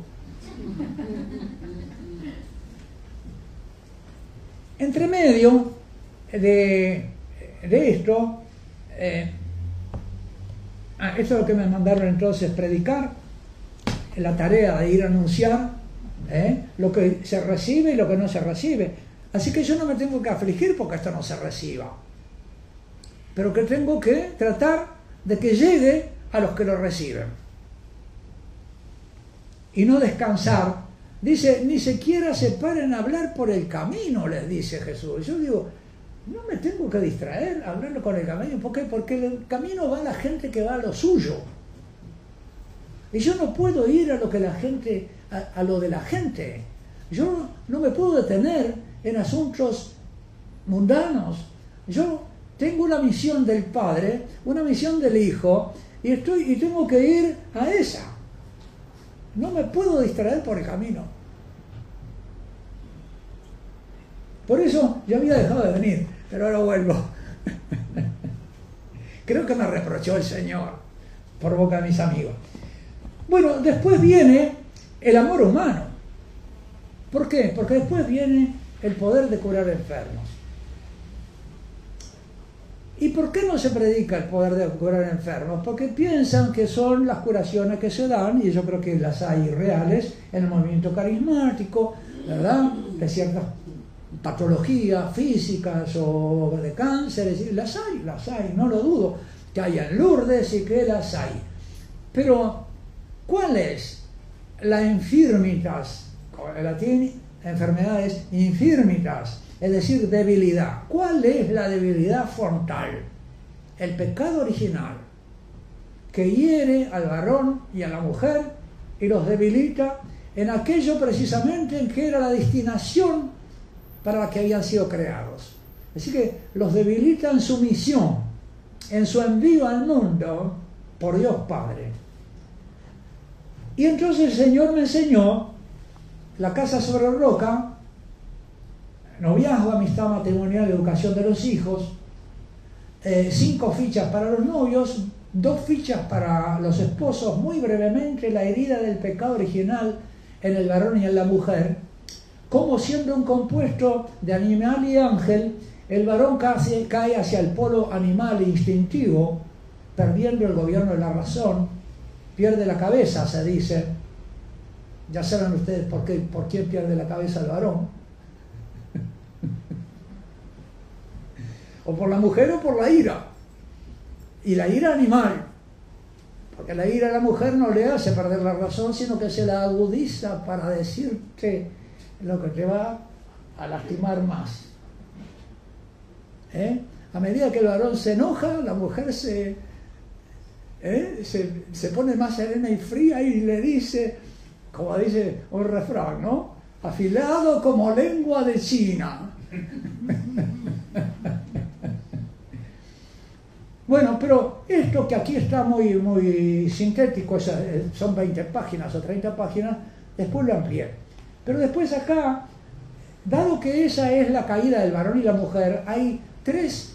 Entre medio de esto, esto es lo que me mandaron entonces predicar, la tarea de ir a anunciar lo que se recibe y lo que no se recibe. Así que yo no me tengo que afligir porque esto no se reciba, pero que tengo que tratar de que llegue a los que lo reciben y no descansar. Dice, ni siquiera se paren a hablar por el camino, les dice Jesús. Yo digo, no me tengo que distraer hablando con el camino. ¿Por qué? Porque el camino va a la gente que va a lo suyo. Y yo no puedo ir a lo que la gente, a lo de la gente. Yo no me puedo detener en asuntos mundanos. Yo tengo una misión del Padre, una misión del Hijo, y tengo que ir a esa. No me puedo distraer por el camino. Por eso yo había dejado de venir, pero ahora vuelvo. Creo que me reprochó el Señor por boca de mis amigos. Bueno, después viene el amor humano. ¿Por qué? Porque después viene el poder de curar enfermos. ¿Y por qué no se predica el poder de curar enfermos? Porque piensan que son las curaciones que se dan, y yo creo que las hay reales en el movimiento carismático, ¿verdad? De ciertas patologías físicas o de cánceres, las hay, no lo dudo, que hay en Lourdes y que las hay. Pero, ¿cuál es la infirmitas? En latín, enfermedades infirmitas. Es decir, debilidad. ¿Cuál es la debilidad frontal? El pecado original, que hiere al varón y a la mujer y los debilita en aquello precisamente en que era la destinación para la que habían sido creados. Así que los debilita en su misión, en su envío al mundo por Dios Padre. Y entonces el Señor me enseñó la casa sobre roca, noviazgo, amistad matrimonial, educación de los hijos, 5 fichas para los novios, 2 fichas para los esposos, muy brevemente la herida del pecado original en el varón y en la mujer, como siendo un compuesto de animal y ángel, el varón cae hacia el polo animal e instintivo, perdiendo el gobierno de la razón, pierde la cabeza, se dice. Ya saben ustedes por quién pierde la cabeza el varón. O por la mujer o por la ira. Y la ira animal. Porque la ira a la mujer no le hace perder la razón, sino que se la agudiza para decirte lo que te va a lastimar más. A medida que el varón se enoja, la mujer se pone más serena y fría y le dice, como dice un refrán, ¿no? Afilado como lengua de China. Bueno, pero esto que aquí está muy, muy sintético, son 20 páginas o 30 páginas, después lo amplié. Pero después acá, dado que esa es la caída del varón y la mujer, hay 3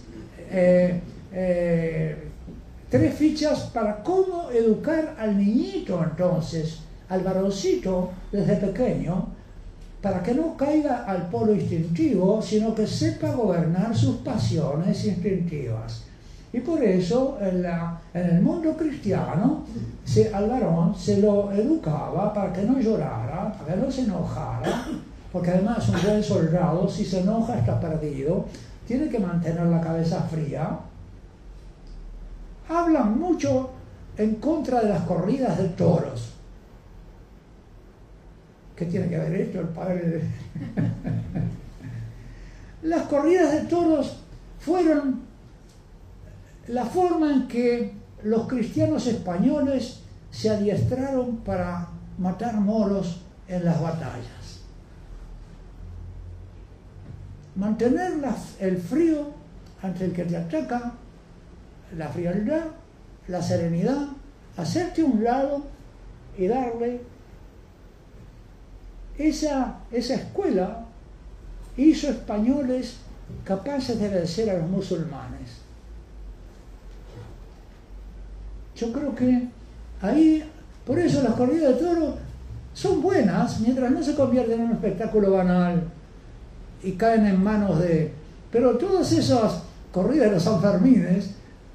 fichas para cómo educar al niñito entonces, al varoncito desde pequeño, para que no caiga al polo instintivo, sino que sepa gobernar sus pasiones instintivas. Y por eso en el mundo cristiano al varón se lo educaba para que no llorara, para que no se enojara, porque además un buen soldado, si se enoja, está perdido, tiene que mantener la cabeza fría. Hablan mucho en contra de las corridas de toros. ¿Qué tiene que ver esto el padre? Las corridas de toros fueron la forma en que los cristianos españoles se adiestraron para matar moros en las batallas. Mantener el frío ante el que te ataca, la frialdad, la serenidad, hacerte a un lado y darle. Esa escuela hizo españoles capaces de vencer a los musulmanes. Yo creo que ahí, por eso las corridas de toros son buenas, mientras no se convierten en un espectáculo banal y caen en manos de... Pero todas esas corridas de los Sanfermines,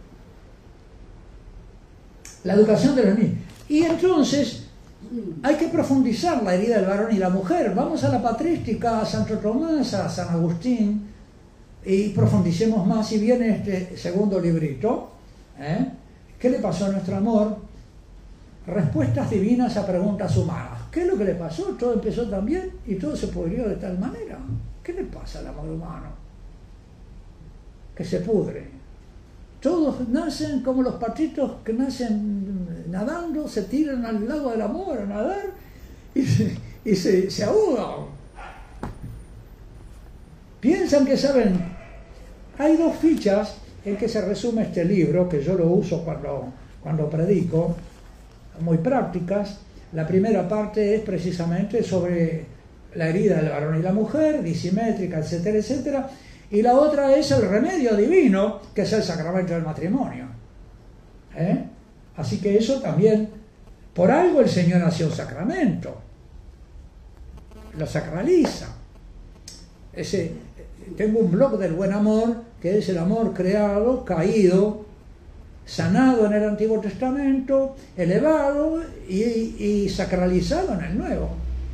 la educación de los niños. Y entonces hay que profundizar la herida del varón y la mujer. Vamos a la patrística, a Santo Tomás, a San Agustín, y profundicemos más. Y viene este segundo librito, ¿qué le pasó a nuestro amor? Respuestas divinas a preguntas humanas. ¿Qué es lo que le pasó? Todo empezó tan bien y todo se pudrió de tal manera. ¿Qué le pasa al amor humano? Que se pudre. Todos nacen como los patitos que nacen nadando, se tiran al lago del amor a nadar y se ahogan. Piensan que saben. Hay 2 fichas en que se resume este libro, que yo lo uso cuando predico, muy prácticas. La primera parte es precisamente sobre la herida del varón y la mujer, disimétrica, etcétera, etcétera. Y la otra es el remedio divino, que es el sacramento del matrimonio. Así que eso también, por algo el Señor hace un sacramento, lo sacraliza. Tengo un blog del buen amor, que es el amor creado, caído, sanado en el Antiguo Testamento, elevado y sacralizado en el Nuevo.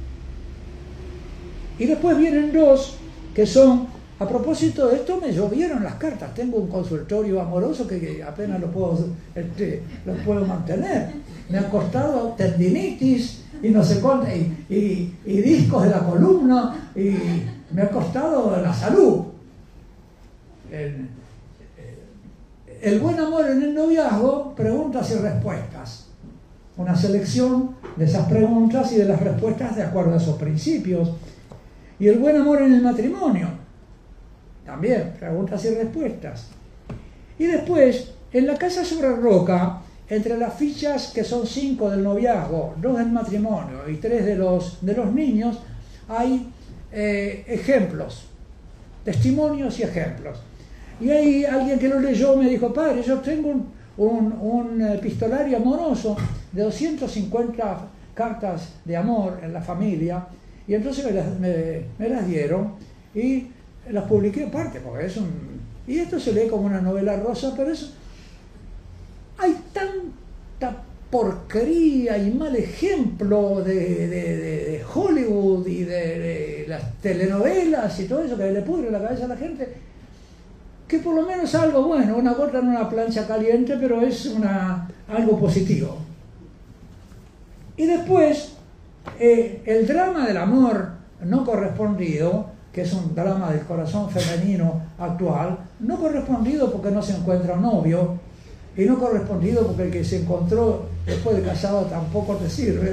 Y después vienen 2 que son, a propósito de esto, me llovieron las cartas. Tengo un consultorio amoroso que apenas lo puedo mantener. Me ha costado tendinitis y no sé cuánto, y discos de la columna, y me ha costado la salud. El buen amor en el noviazgo, preguntas y respuestas. Una selección de esas preguntas y de las respuestas de acuerdo a esos principios. Y el buen amor en el matrimonio, también, preguntas y respuestas. Y después, en la casa sobre roca, entre las fichas que son 5 del noviazgo, 2 del matrimonio y 3 de los niños, hay ejemplos, testimonios y ejemplos. Y ahí alguien que lo leyó me dijo, padre, yo tengo un epistolario amoroso de 250 cartas de amor en la familia, y entonces me las dieron y las publiqué aparte, porque es y esto se lee como una novela rosa, pero hay tanta porquería y mal ejemplo de Hollywood y de las telenovelas y todo eso que le pudre la cabeza a la gente, que por lo menos algo bueno, una gota en una plancha caliente, pero es algo positivo. Y después, el drama del amor no correspondido, que es un drama del corazón femenino actual, no correspondido porque no se encuentra un novio, y no correspondido porque el que se encontró después de casado tampoco te sirve.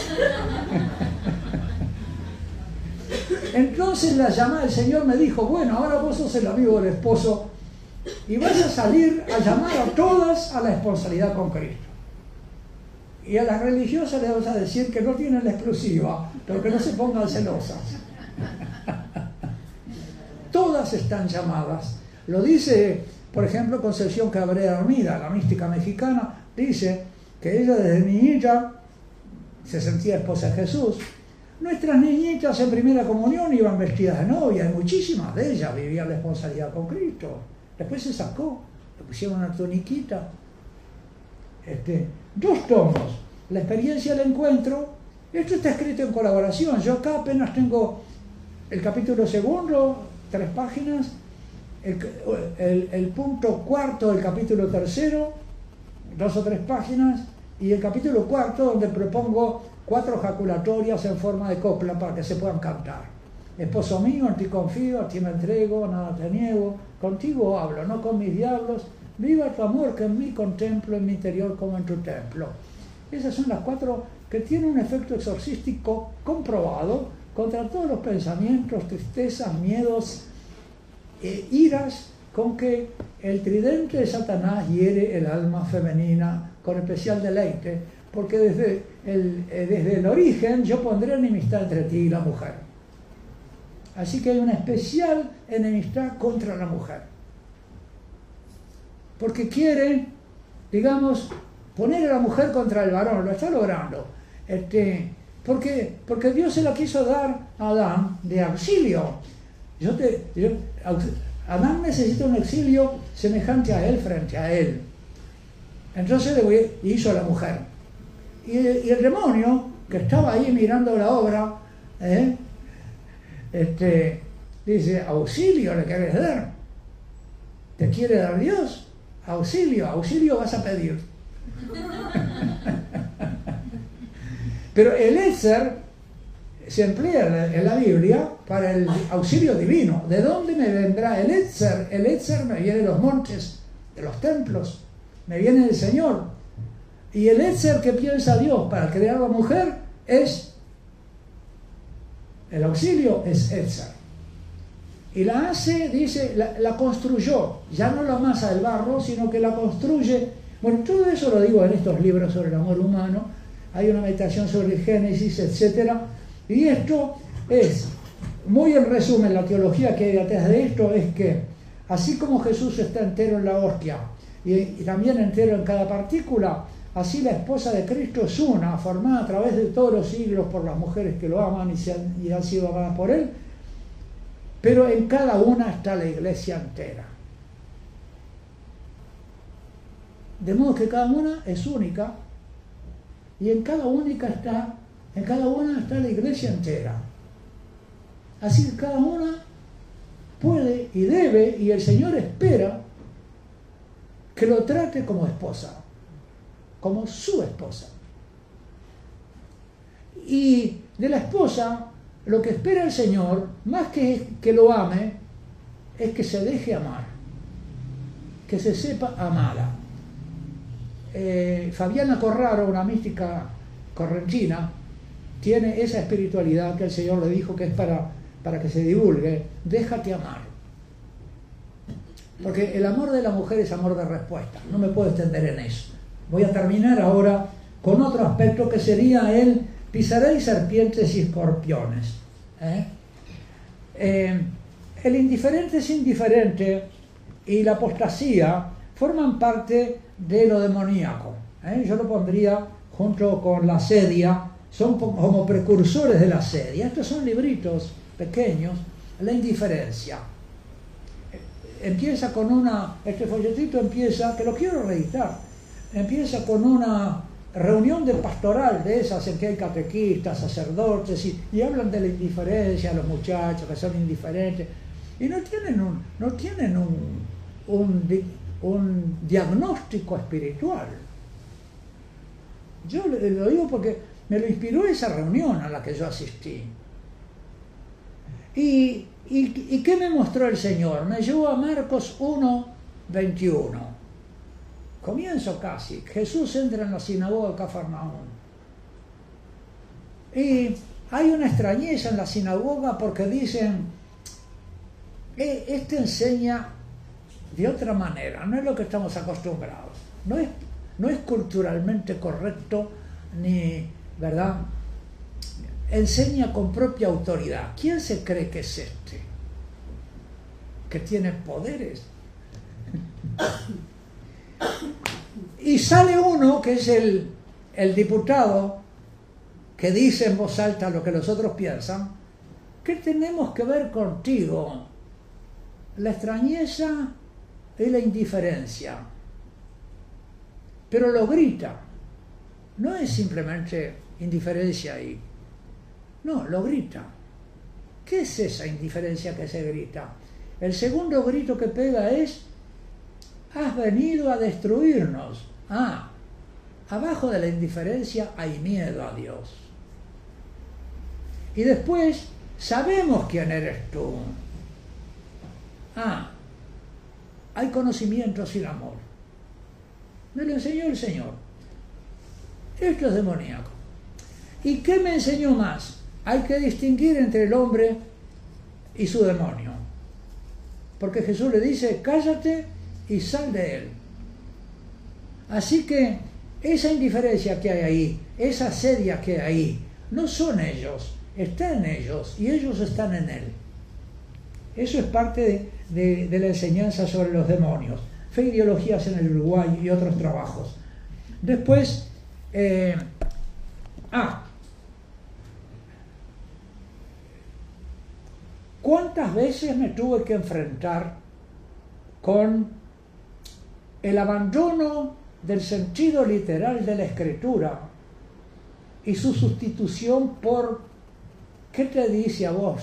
Entonces la llamada del Señor me dijo, bueno, ahora vos sos el amigo del esposo y vas a salir a llamar a todas a la esponsalidad con Cristo. Y a las religiosas les vas a decir que no tienen la exclusiva, pero que no se pongan celosas. Todas están llamadas. Lo dice, por ejemplo, Concepción Cabrera Armida, la mística mexicana, dice que ella desde niñita se sentía esposa de Jesús. Nuestras niñitas en primera comunión iban vestidas de novia, y muchísimas de ellas vivían la esponsalidad con Cristo. Después se sacó, le pusieron una tuniquita. 2 tomos, la experiencia del encuentro. Esto está escrito en colaboración. Yo acá apenas tengo el capítulo 2, 3 páginas, el punto 4 del capítulo 3, 2 o 3 páginas, y el capítulo 4 donde propongo 4 jaculatorias en forma de copla para que se puedan cantar. Esposo mío, en ti confío, a ti me entrego, nada te niego, contigo hablo, no con mis diablos, viva tu amor que en mí contemplo, en mi interior como en tu templo. Esas son las 4 que tienen un efecto exorcístico comprobado contra todos los pensamientos, tristezas, miedos, iras con que el tridente de Satanás hiere el alma femenina con especial deleite, porque desde el origen yo pondré enemistad entre ti y la mujer. Así que hay una especial enemistad contra la mujer, porque quiere, digamos, poner a la mujer contra el varón. Lo está logrando, porque Dios se la quiso dar a Adán de auxilio. Adán necesita un auxilio semejante a él frente a él. Entonces hizo a la mujer. Y el demonio, que estaba ahí mirando la obra, dice, auxilio le querés dar. ¿Te quiere dar Dios? Auxilio vas a pedir. Pero el Etzer se emplea en la Biblia para el auxilio divino. ¿De dónde me vendrá el Etzer? El Etzer me viene de los montes, de los templos, me viene del Señor. Y el Etzer que piensa Dios para crear la mujer es, el auxilio es Etzer. Y la hace, dice, la construyó, ya no la masa del barro, sino que la construye. Bueno, todo eso lo digo en estos libros sobre el amor humano. Hay una meditación sobre el Génesis, etc. Y esto es, muy en resumen, la teología que hay detrás de esto es que, así como Jesús está entero en la hostia y también entero en cada partícula, así la esposa de Cristo es una, formada a través de todos los siglos por las mujeres que lo aman y han sido amadas por Él, pero en cada una está la iglesia entera. De modo que cada una es única y en cada una está la iglesia entera. Así que cada una puede y debe, y el Señor espera que lo trate como esposa, como su esposa. Y de la esposa, lo que espera el Señor, más que lo ame, es que se deje amar, que se sepa amada. Fabiana Corraro, una mística correntina, tiene esa espiritualidad que el Señor le dijo que es para que se divulgue. Déjate amar. Porque el amor de la mujer es amor de respuesta. No me puedo extender en eso. Voy a terminar ahora con otro aspecto que sería el pisaréis serpientes y escorpiones. El indiferente es indiferente y la apostasía forman parte de lo demoníaco. Yo lo pondría junto con la asedia, son como precursores de la asedia. Estos son libritos pequeños, la indiferencia. Empieza con este folletito empieza, que lo quiero reeditar, empieza con una reunión de pastoral de esas en que hay catequistas, sacerdotes y hablan de la indiferencia, los muchachos que son indiferentes y no tienen un diagnóstico espiritual. Yo lo digo porque me lo inspiró esa reunión a la que yo asistí. ¿Y qué me mostró el Señor? Me llevó a Marcos 1:21. Comienzo casi. Jesús entra en la sinagoga de Cafarnaúm. Y hay una extrañeza en la sinagoga porque dicen, este enseña de otra manera, no es lo que estamos acostumbrados. No es culturalmente correcto ni, ¿verdad? Enseña con propia autoridad. ¿Quién se cree que es este? Que tiene poderes. Y sale uno que es el diputado que dice en voz alta lo que los otros piensan. ¿Qué tenemos que ver contigo? La extrañeza y la indiferencia. Pero lo grita. No es simplemente indiferencia ahí. No, lo grita. ¿Qué es esa indiferencia que se grita? El segundo grito que pega es: has venido a destruirnos. Abajo de la indiferencia hay miedo a Dios. Y después, sabemos quién eres tú. Hay conocimiento sin amor. Me lo enseñó el Señor. Esto es demoníaco. ¿Y qué me enseñó más? Hay que distinguir entre el hombre y su demonio. Porque Jesús le dice: cállate y sal de él. Así que esa indiferencia que hay ahí, esa asedia que hay ahí, no son ellos, está en ellos y ellos están en él. Eso es parte de la enseñanza sobre los demonios. Fe y ideologías en el Uruguay y otros trabajos. Después, ¿cuántas veces me tuve que enfrentar con el abandono del sentido literal de la Escritura y su sustitución por ¿qué te dice a vos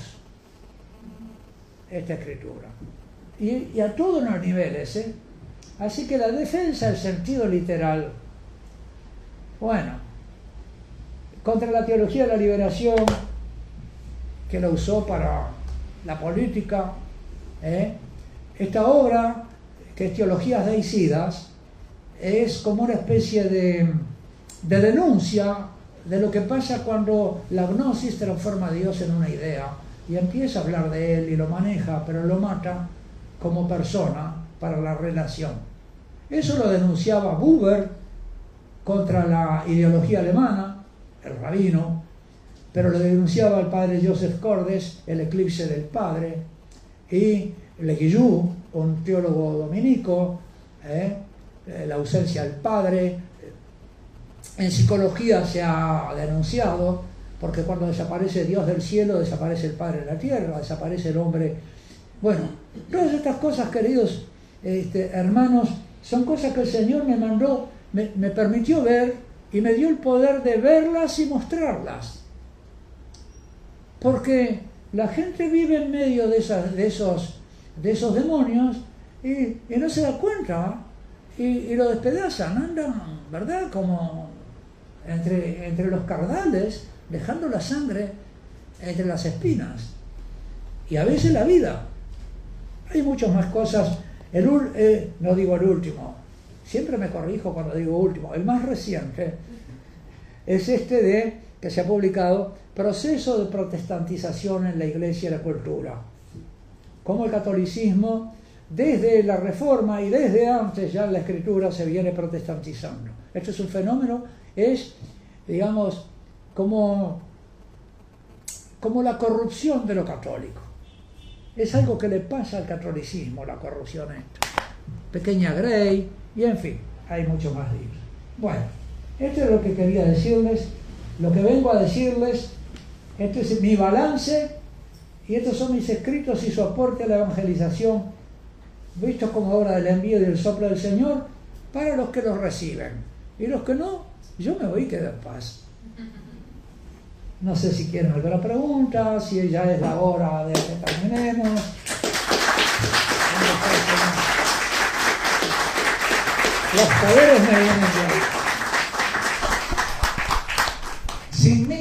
esta Escritura? Y a todos los niveles, ¿eh? Así que la defensa del sentido literal, bueno, contra la teología de la liberación, que la usó para la política, esta obra, que es Teologías Deicidas, es como una especie de denuncia de lo que pasa cuando la gnosis transforma a Dios en una idea y empieza a hablar de él y lo maneja, pero lo mata como persona para la relación. Eso lo denunciaba Buber contra la ideología alemana, el rabino, pero lo denunciaba el padre Joseph Cordes, el eclipse del padre, y Le Guillou, un teólogo dominico, la ausencia del padre. En psicología se ha denunciado, porque cuando desaparece Dios del cielo, desaparece el Padre de la tierra, desaparece el hombre. Bueno, todas estas cosas, queridos hermanos, son cosas que el Señor me mandó, me permitió ver y me dio el poder de verlas y mostrarlas. Porque la gente vive en medio de esos demonios y no se da cuenta y lo despedazan, andan, ¿verdad? Como entre los cardales, dejando la sangre entre las espinas. Y a veces la vida. Hay muchas más cosas. No digo el último, siempre me corrijo cuando digo último. El más reciente es que se ha publicado, Proceso de protestantización en la Iglesia y la cultura. Cómo el catolicismo, desde la Reforma y desde antes ya la Escritura, se viene protestantizando. Esto es un fenómeno, digamos, como la corrupción de lo católico. Es algo que le pasa al catolicismo, la corrupción esta. Pequeña Grey, y en fin, hay muchos más libros. Bueno, esto es lo que quería decirles, lo que vengo a decirles, este es mi balance, y estos son mis escritos y su aporte a la evangelización, vistos como obra del envío y del soplo del Señor, para los que los reciben. Y los que no, yo me voy y quedo en paz. No sé si quieren alguna pregunta, si ya es la hora de que terminemos. Los poderes me vienen de ahí. Sin mí